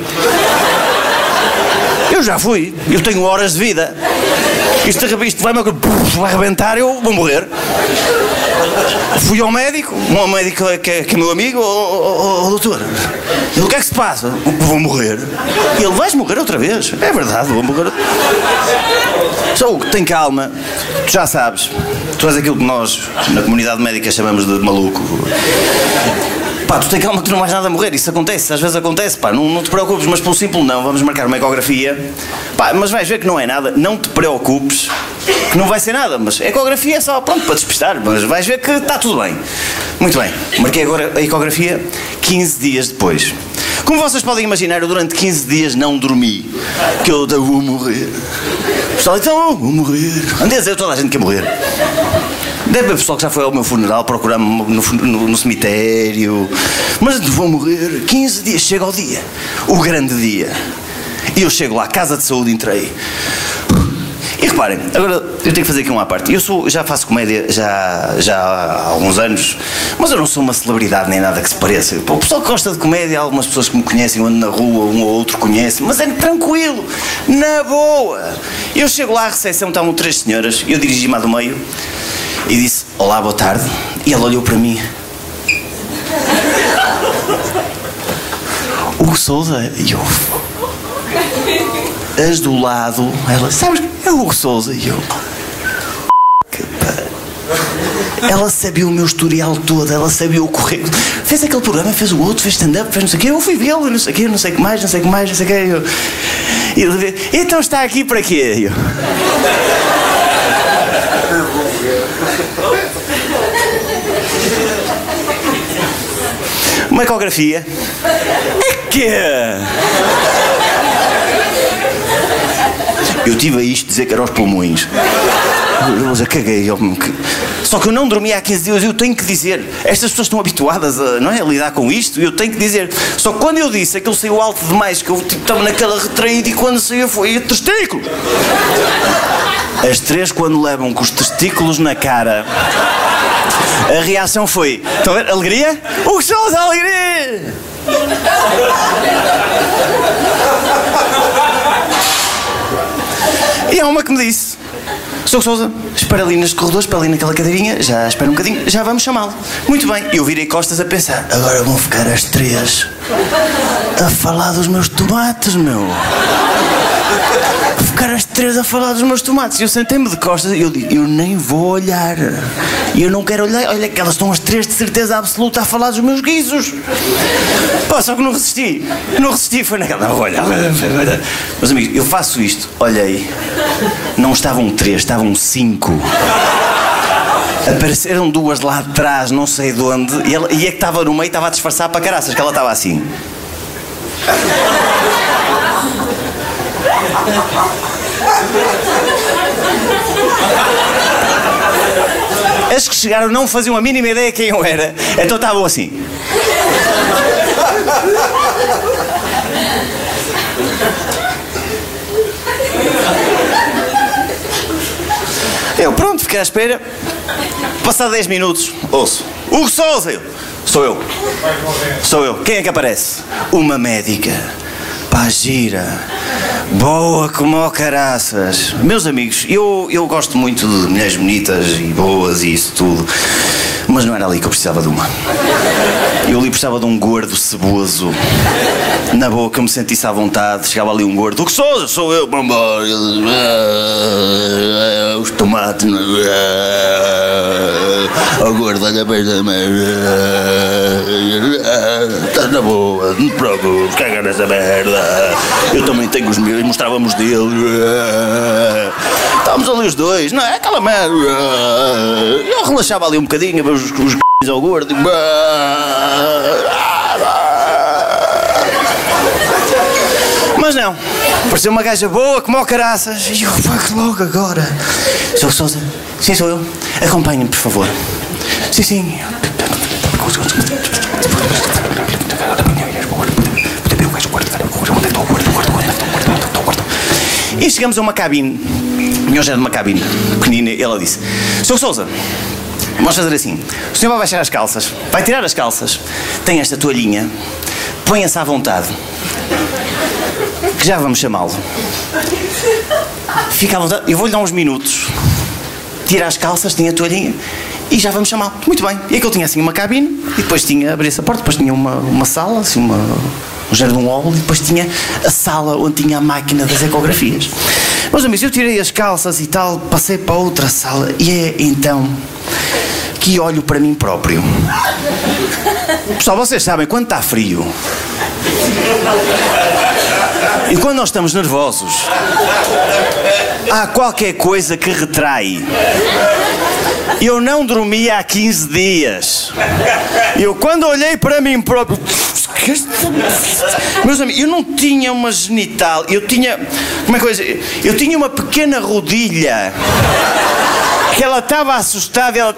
Eu já fui, eu tenho horas de vida. Isto, isto vai, vai arrebentar, eu vou morrer. Fui ao médico, um médico que é, que é meu amigo, oh, oh, oh, doutor, ele, o que é que se passa? Vou morrer. E ele, vais morrer outra vez? É verdade, vou morrer. Só que tem calma, tu já sabes, tu és aquilo que nós, na comunidade médica, chamamos de maluco. Pá, tu tem calma que tu não vais nada a morrer, isso acontece, às vezes acontece, pá, não, não te preocupes, mas pelo simples não, vamos marcar uma ecografia, pá, mas vais ver que não é nada, não te preocupes, que não vai ser nada, mas a ecografia é só, pronto, para despistar, mas vais ver que está tudo bem. Muito bem, marquei agora a ecografia quinze dias depois. Como vocês podem imaginar, eu durante quinze dias não dormi, que eu vou morrer. Pessoal, então, vou morrer. Andei a dizer toda a gente que ia morrer. Deve haver pessoal que já foi ao meu funeral, procurar-me no, no, no cemitério. Mas vou morrer. quinze dias, chega ao dia. O grande dia. E eu chego lá, casa de saúde, entrei. E reparem, agora eu tenho que fazer aqui uma parte. Eu sou, já faço comédia já, já há alguns anos, mas eu não sou uma celebridade nem nada que se pareça. Pô, o pessoal que gosta de comédia, há algumas pessoas que me conhecem, eu ando na rua, um ou outro conhece, mas é tranquilo, na boa. Eu chego lá, à recepção, estavam três senhoras, eu dirigi-me à do meio e disse, olá, boa tarde. E ela olhou para mim. Hugo Sousa? E eu... as do lado, ela, sabes, é o Hugo Sousa. E eu, que pá. Ela sabia o meu historial todo, ela sabia o correio. Fez aquele programa, fez o outro, fez stand-up, fez não sei o quê. Eu fui vê-lo, não sei o quê, não sei o que mais, não sei o que mais, não sei o quê. Eu, e ele, então está aqui para quê? Eu, uma ecografia. É que eu tive a isto dizer que era aos pulmões. Mas eu caguei. Eu, só que eu não dormi há quinze dias. Eu tenho que dizer. Estas pessoas estão habituadas a, não é, a lidar com isto. E eu tenho que dizer. Só que quando eu disse aquilo saiu alto demais, que eu tipo, estava naquela retraída, e quando saiu foi testículo. As três, quando levam com os testículos na cara, a reação foi: estão a ver? Alegria? O show da alegria! E há uma que me disse: Sr. Sousa, espera ali nos corredores, espera ali naquela cadeirinha, já espera um bocadinho, já vamos chamá-lo. Muito bem, eu virei costas a pensar: agora vão ficar as três a falar dos meus tomates, meu. Ficar as três a falar dos meus tomates. E eu sentei-me de costas e eu digo: eu nem vou olhar. E eu não quero olhar. Olha que elas estão as três de certeza absoluta a falar dos meus guizos. Pá, só que não resisti. Não resisti, foi naquela. Não vou olhar. Meus amigos, eu faço isto. Olhei. Não estavam três, estavam cinco. Apareceram duas lá atrás, não sei de onde. E, ela, e é que estava no meio, estava a disfarçar para caraças, que ela estava assim. As que chegaram não faziam a mínima ideia quem eu era, então estavam assim. Eu pronto, fiquei à espera. Passado dez minutos, ouço: Hugo Sousa! Sou eu. Sou eu. Quem é que aparece? Uma médica. Pá, gira. Boa como ao caraças. Meus amigos, eu, eu gosto muito de mulheres bonitas e boas e isso tudo, mas não era ali que eu precisava de uma. Eu ali precisava de um gordo ceboso. Na boa, que eu me sentisse à vontade. Chegava ali um gordo: o que sou? Sou eu. Os tomates. O gordo, olha bem da merda. Estás na boa, não te preocupes, caga nessa merda. Eu também tenho os meus, mostrávamos dele. Estávamos ali os dois, não é? Aquela merda. Eu relaxava ali um bocadinho, a ver os, os c****s ao gordo. Mas não, pareceu uma gaja boa como ao caraças. E eu, fuck, logo agora. Sou Sousa? Sim, sou eu. Acompanhe-me, por favor. Sim, sim. E chegamos a uma cabine. Nós era de uma cabine pequenina. E ela disse: Sr. Sousa, vamos fazer assim. O senhor vai baixar as calças, vai tirar as calças, tem esta toalhinha, ponha-se à vontade, que já vamos chamá-lo. Fica à vontade, eu vou-lhe dar uns minutos. Tira as calças, tem a toalhinha e já vamos chamá-lo. Muito bem. E aquilo tinha assim uma cabine, e depois tinha, abria-se a porta, depois tinha uma, uma sala, assim uma... um género de um hall, e depois tinha a sala onde tinha a máquina das ecografias. Meus amigos, eu tirei as calças e tal, passei para outra sala, e é então que olho para mim próprio. Pessoal, vocês sabem, quando está frio e quando nós estamos nervosos, há qualquer coisa que retrai. Eu não dormi há quinze dias. Eu, quando olhei para mim próprio, meus amigos, eu não tinha uma genital, eu tinha, como é que eu ia dizer? Eu tinha uma pequena rodilha que ela estava assustada e ela...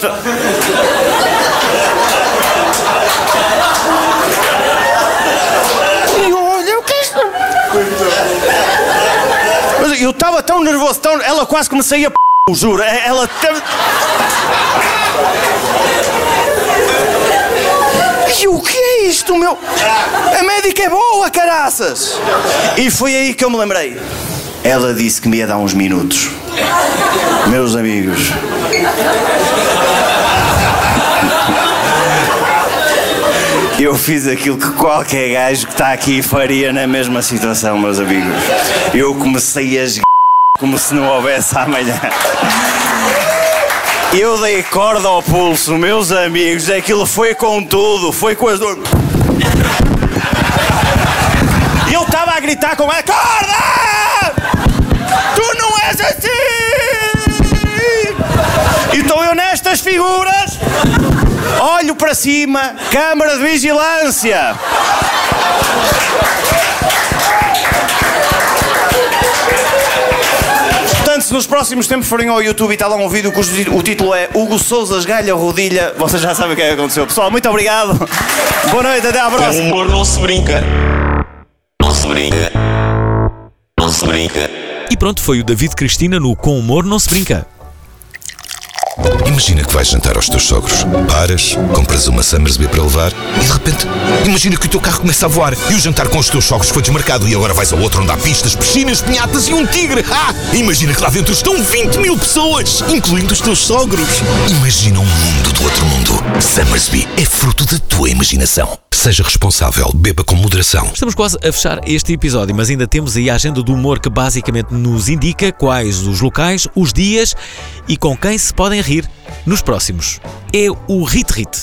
E eu olhei, o que é isto? Mas eu estava tão nervoso, tão... ela quase que me saía p***, juro, ela... E o que é isto, meu? A médica é boa, caraças! E foi aí que eu me lembrei. Ela disse que me ia dar uns minutos. Meus amigos, Eu fiz aquilo que qualquer gajo que está aqui faria na mesma situação, meus amigos. Eu comecei a esg... como se não houvesse amanhã. Eu dei corda ao pulso, meus amigos. Aquilo foi com tudo, foi com as dores. Eu estava a gritar com ela: acorda! Tu não és assim! Então eu nestas figuras olho para cima, câmara de vigilância. Portanto, se nos próximos tempos forem ao YouTube e está lá um vídeo cujo o título é Hugo Sousa esgalha a rodilha, vocês já sabem o que é que aconteceu. Pessoal, muito obrigado. Boa noite, até à próxima. Com humor não se brinca. Não se brinca. Não se brinca. E pronto, foi o David Cristina no Com Humor Não Se Brinca. Imagina que vais jantar aos teus sogros. Paras, compras uma Summersby para levar e de repente, imagina que o teu carro começa a voar e o jantar com os teus sogros foi desmarcado e agora vais a outro onde há pistas, piscinas, pinhatas e um tigre. Ah! Imagina que lá dentro estão vinte mil pessoas, incluindo os teus sogros. Imagina um mundo do outro mundo. Summersby é fruto da tua imaginação. Seja responsável, beba com moderação. Estamos quase a fechar este episódio, mas ainda temos aí a agenda do humor que basicamente nos indica quais os locais, os dias e com quem se podem rir nos próximos. É o Rit Rit.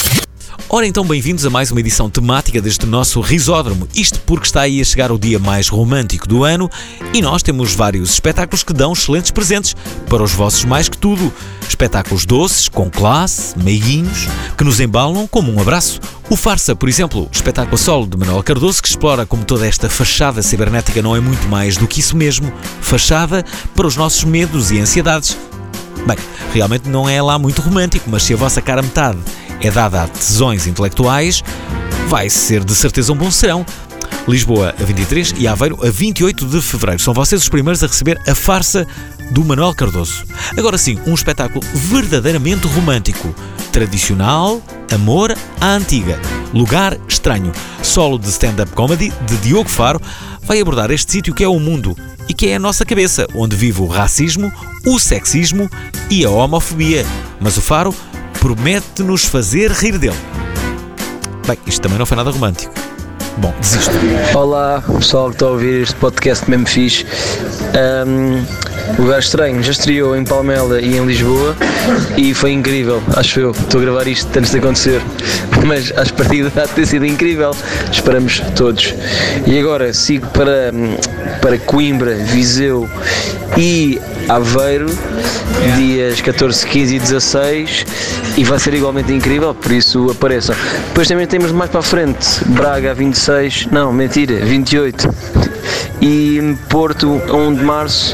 Ora então, bem-vindos a mais uma edição temática deste nosso risódromo. Isto porque está aí a chegar o dia mais romântico do ano e nós temos vários espetáculos que dão excelentes presentes para os vossos mais que tudo. Espetáculos doces, com classe, meiguinhos, que nos embalam como um abraço. O Farsa, por exemplo, espetáculo solo de Manuel Cardoso, que explora como toda esta fachada cibernética não é muito mais do que isso mesmo, fachada para os nossos medos e ansiedades. Bem, realmente não é lá muito romântico, mas se a vossa cara metade é dada a tesões intelectuais, vai ser de certeza um bom serão. Lisboa a vinte e três e Aveiro a vinte e oito de fevereiro. São vocês os primeiros a receber a Farsa do Manuel Cardoso. Agora sim, um espetáculo verdadeiramente romântico. Tradicional, amor à antiga. Lugar estranho. Solo de stand-up comedy de Diogo Faro vai abordar este sítio que é o mundo e que é a nossa cabeça, onde vive o racismo, o sexismo e a homofobia. Mas o Faro promete-nos fazer rir dele. Bem, isto também não foi nada romântico. Bom, desisto. Olá, pessoal que está a ouvir este podcast mesmo fixe. Um, Lugar Estranho já estreou em Palmela e em Lisboa e foi incrível, acho eu. Estou a gravar isto antes de acontecer, mas às partidas há de ter sido incrível. Esperamos todos. E agora sigo para, para Coimbra, Viseu e Aveiro, dias catorze, quinze e dezasseis, e vai ser igualmente incrível, por isso apareçam. Depois também temos mais para a frente, Braga a vinte e seis, não, mentira, vinte e oito, e Porto a um de março.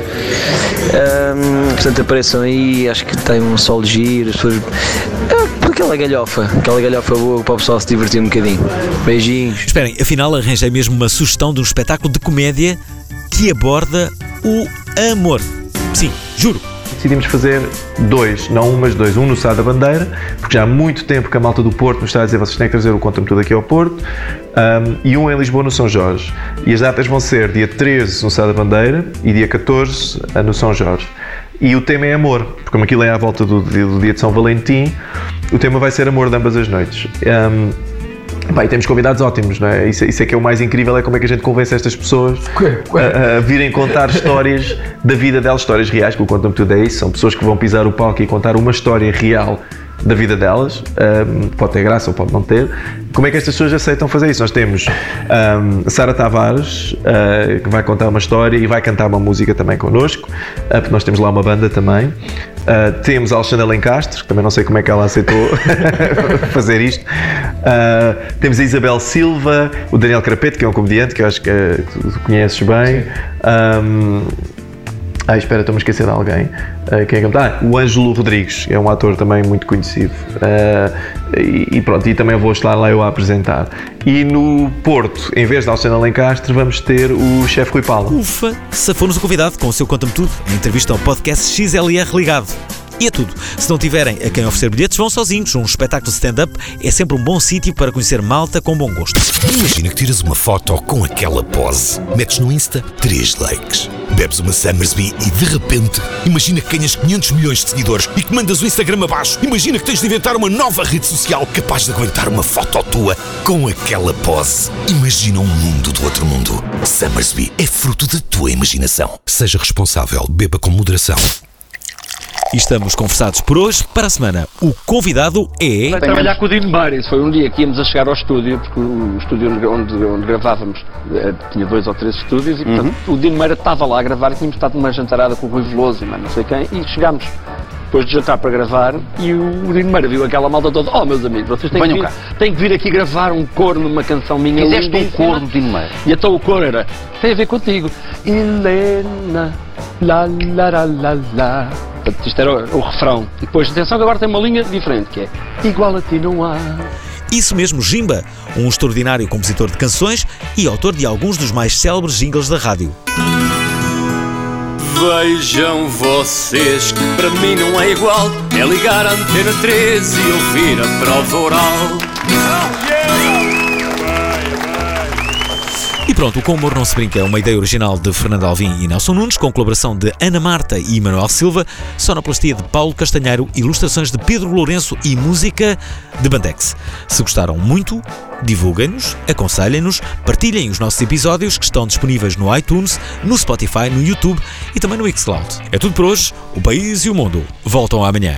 Um, portanto apareçam aí, acho que tem um sol giro, as pessoas... ah, aquela galhofa, aquela galhofa boa para o pessoal se divertir um bocadinho. Beijinhos. Esperem, afinal arranjei mesmo uma sugestão de um espetáculo de comédia que aborda o amor. Sim, juro. Decidimos fazer dois, não um, mas dois. Um no Sá da Bandeira, porque já há muito tempo que a malta do Porto nos está a dizer vocês têm que trazer o Conta-me Tudo aqui ao Porto, um, e um em Lisboa no São Jorge. E as datas vão ser dia treze no Sá da Bandeira e dia catorze no São Jorge. E o tema é amor, porque como aquilo é à volta do, do dia de São Valentim, o tema vai ser amor de ambas as noites. Um, Pá, e temos convidados ótimos, não é? Isso, isso é que é o mais incrível, é como é que a gente convence estas pessoas a, a virem contar histórias da vida delas, histórias reais, que o Conta-me Tudo é isso, são pessoas que vão pisar o palco e contar uma história real da vida delas, um, pode ter graça ou pode não ter. Como é que estas pessoas aceitam fazer isso? Nós temos um, Sara Tavares, uh, que vai contar uma história e vai cantar uma música também connosco, uh, porque nós temos lá uma banda também. Uh, temos a Alexandra Lencastre, que também não sei como é que ela aceitou fazer isto. Uh, temos a Isabel Silva, o Daniel Carapeto, que é um comediante que eu acho que, uh, que tu conheces bem. Um, Ai, espera, estou-me a esquecer de alguém. Uh, quem é que... Ah, o Ângelo Rodrigues, é um ator também muito conhecido. Uh, e, e pronto, e também vou estar lá eu a apresentar. E no Porto, em vez de Alexandre Lencastre, vamos ter o chefe Rui Paulo. Ufa, safou-nos o convidado com o seu Conta-me Tudo, em entrevista ao podcast X L R Ligado. E é tudo. Se não tiverem a quem oferecer bilhetes, vão sozinhos. Um espetáculo de stand-up é sempre um bom sítio para conhecer malta com bom gosto. Imagina que tiras uma foto com aquela pose, metes no Insta três likes, bebes uma Summersby e de repente, imagina que ganhas quinhentos milhões de seguidores e que mandas o Instagram abaixo. Imagina que tens de inventar uma nova rede social capaz de aguentar uma foto tua com aquela pose. Imagina um mundo do outro mundo. Summersby é fruto da tua imaginação. Seja responsável, beba com moderação. E estamos conversados por hoje. Para a semana, o convidado é... Vai trabalhar com o Dino Meira. Isso foi um dia que íamos a chegar ao estúdio, porque o estúdio onde, onde gravávamos tinha dois ou três estúdios, e portanto uhum. o Dino Meira estava lá a gravar e tínhamos estado numa jantarada com o Rui Veloso e não sei quem, e chegámos depois de jantar para gravar e o Dino Meira viu aquela malta toda. Oh, meus amigos, vocês têm, que vir, têm que vir aqui gravar um coro numa canção minha. Fizeste um coro do Dino Meira. E então o coro era, tem a ver contigo. Helena, la la la la la. Portanto, isto era o, o refrão. E depois, atenção que agora tem uma linha diferente, que é igual a ti não há. Isso mesmo, Jimba, um extraordinário compositor de canções e autor de alguns dos mais célebres jingles da rádio. Vejam vocês que para mim não é igual, é ligar a Antena treze e ouvir a prova oral. E pronto, o Com Humor Não Se Brinca é uma ideia original de Fernando Alvim e Nelson Nunes, com colaboração de Ana Marta e Manuel Silva, sonoplastia de Paulo Castanheiro, ilustrações de Pedro Lourenço e música de Bandex. Se gostaram muito, divulguem-nos, aconselhem-nos, partilhem os nossos episódios que estão disponíveis no iTunes, no Spotify, no YouTube e também no Xcloud. É tudo por hoje. O país e o mundo voltam amanhã.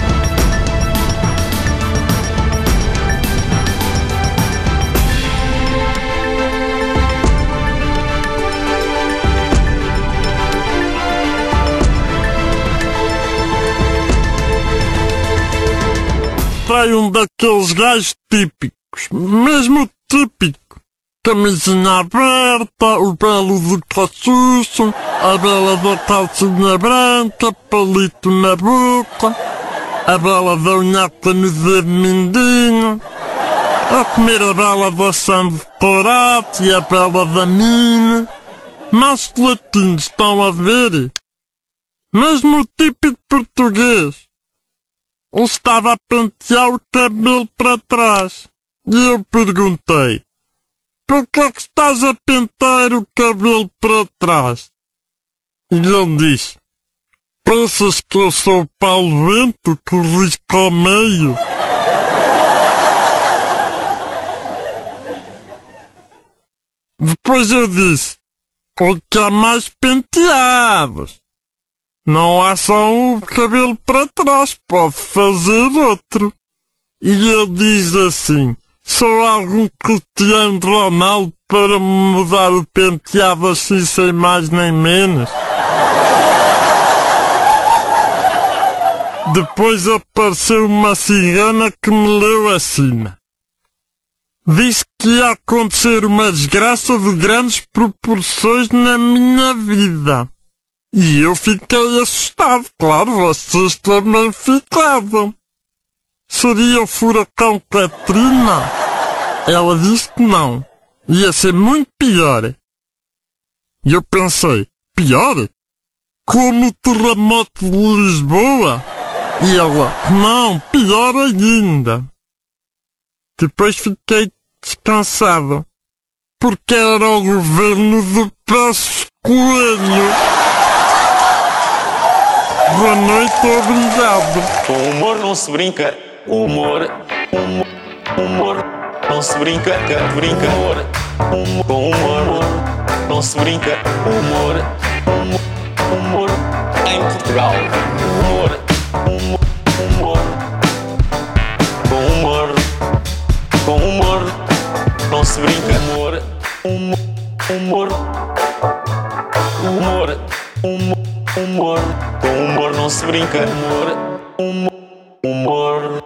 Vai um daqueles gajos típicos, mesmo típico. Camisinha aberta, o belo do cachucho, a bela da calcinha branca, palito na boca, a bela da unhaca no dedo mindinho, a comer a bela da samba de corate e a bela da mina. Mas que latinos estão a ver? Mesmo o típico português. Um estava a pentear o cabelo para trás. E eu perguntei, por que é que estás a pentear o cabelo para trás? E ele disse, pensas que eu sou o Paulo Bento que risca ao meio? Depois eu disse, o que há mais penteados? Não há só um cabelo para trás, pode fazer outro. E ele diz assim, sou algum Cristiano Ronaldo para me mudar o penteado assim sem mais nem menos. Depois apareceu uma cigana que me leu acima. Disse que ia acontecer uma desgraça de grandes proporções na minha vida. E eu fiquei assustado, claro, vocês também ficaram. Seria o furacão Katrina? Ela disse que não, ia ser muito pior. E eu pensei, pior? Como o terremoto de Lisboa? E ela, não, pior ainda. Depois fiquei descansado, porque era o governo do Passos Coelho. Boa noite, obrigado. Com humor não se brinca, humor, humor, humor não se brinca, brinca, humor, humor, com humor não se brinca, humor, humor, humor em Portugal, humor, humor, humor, com humor, com humor não se brinca, humor, humor, humor, humor, humor. Humor, com humor não se brinca. Humor, humor, humor.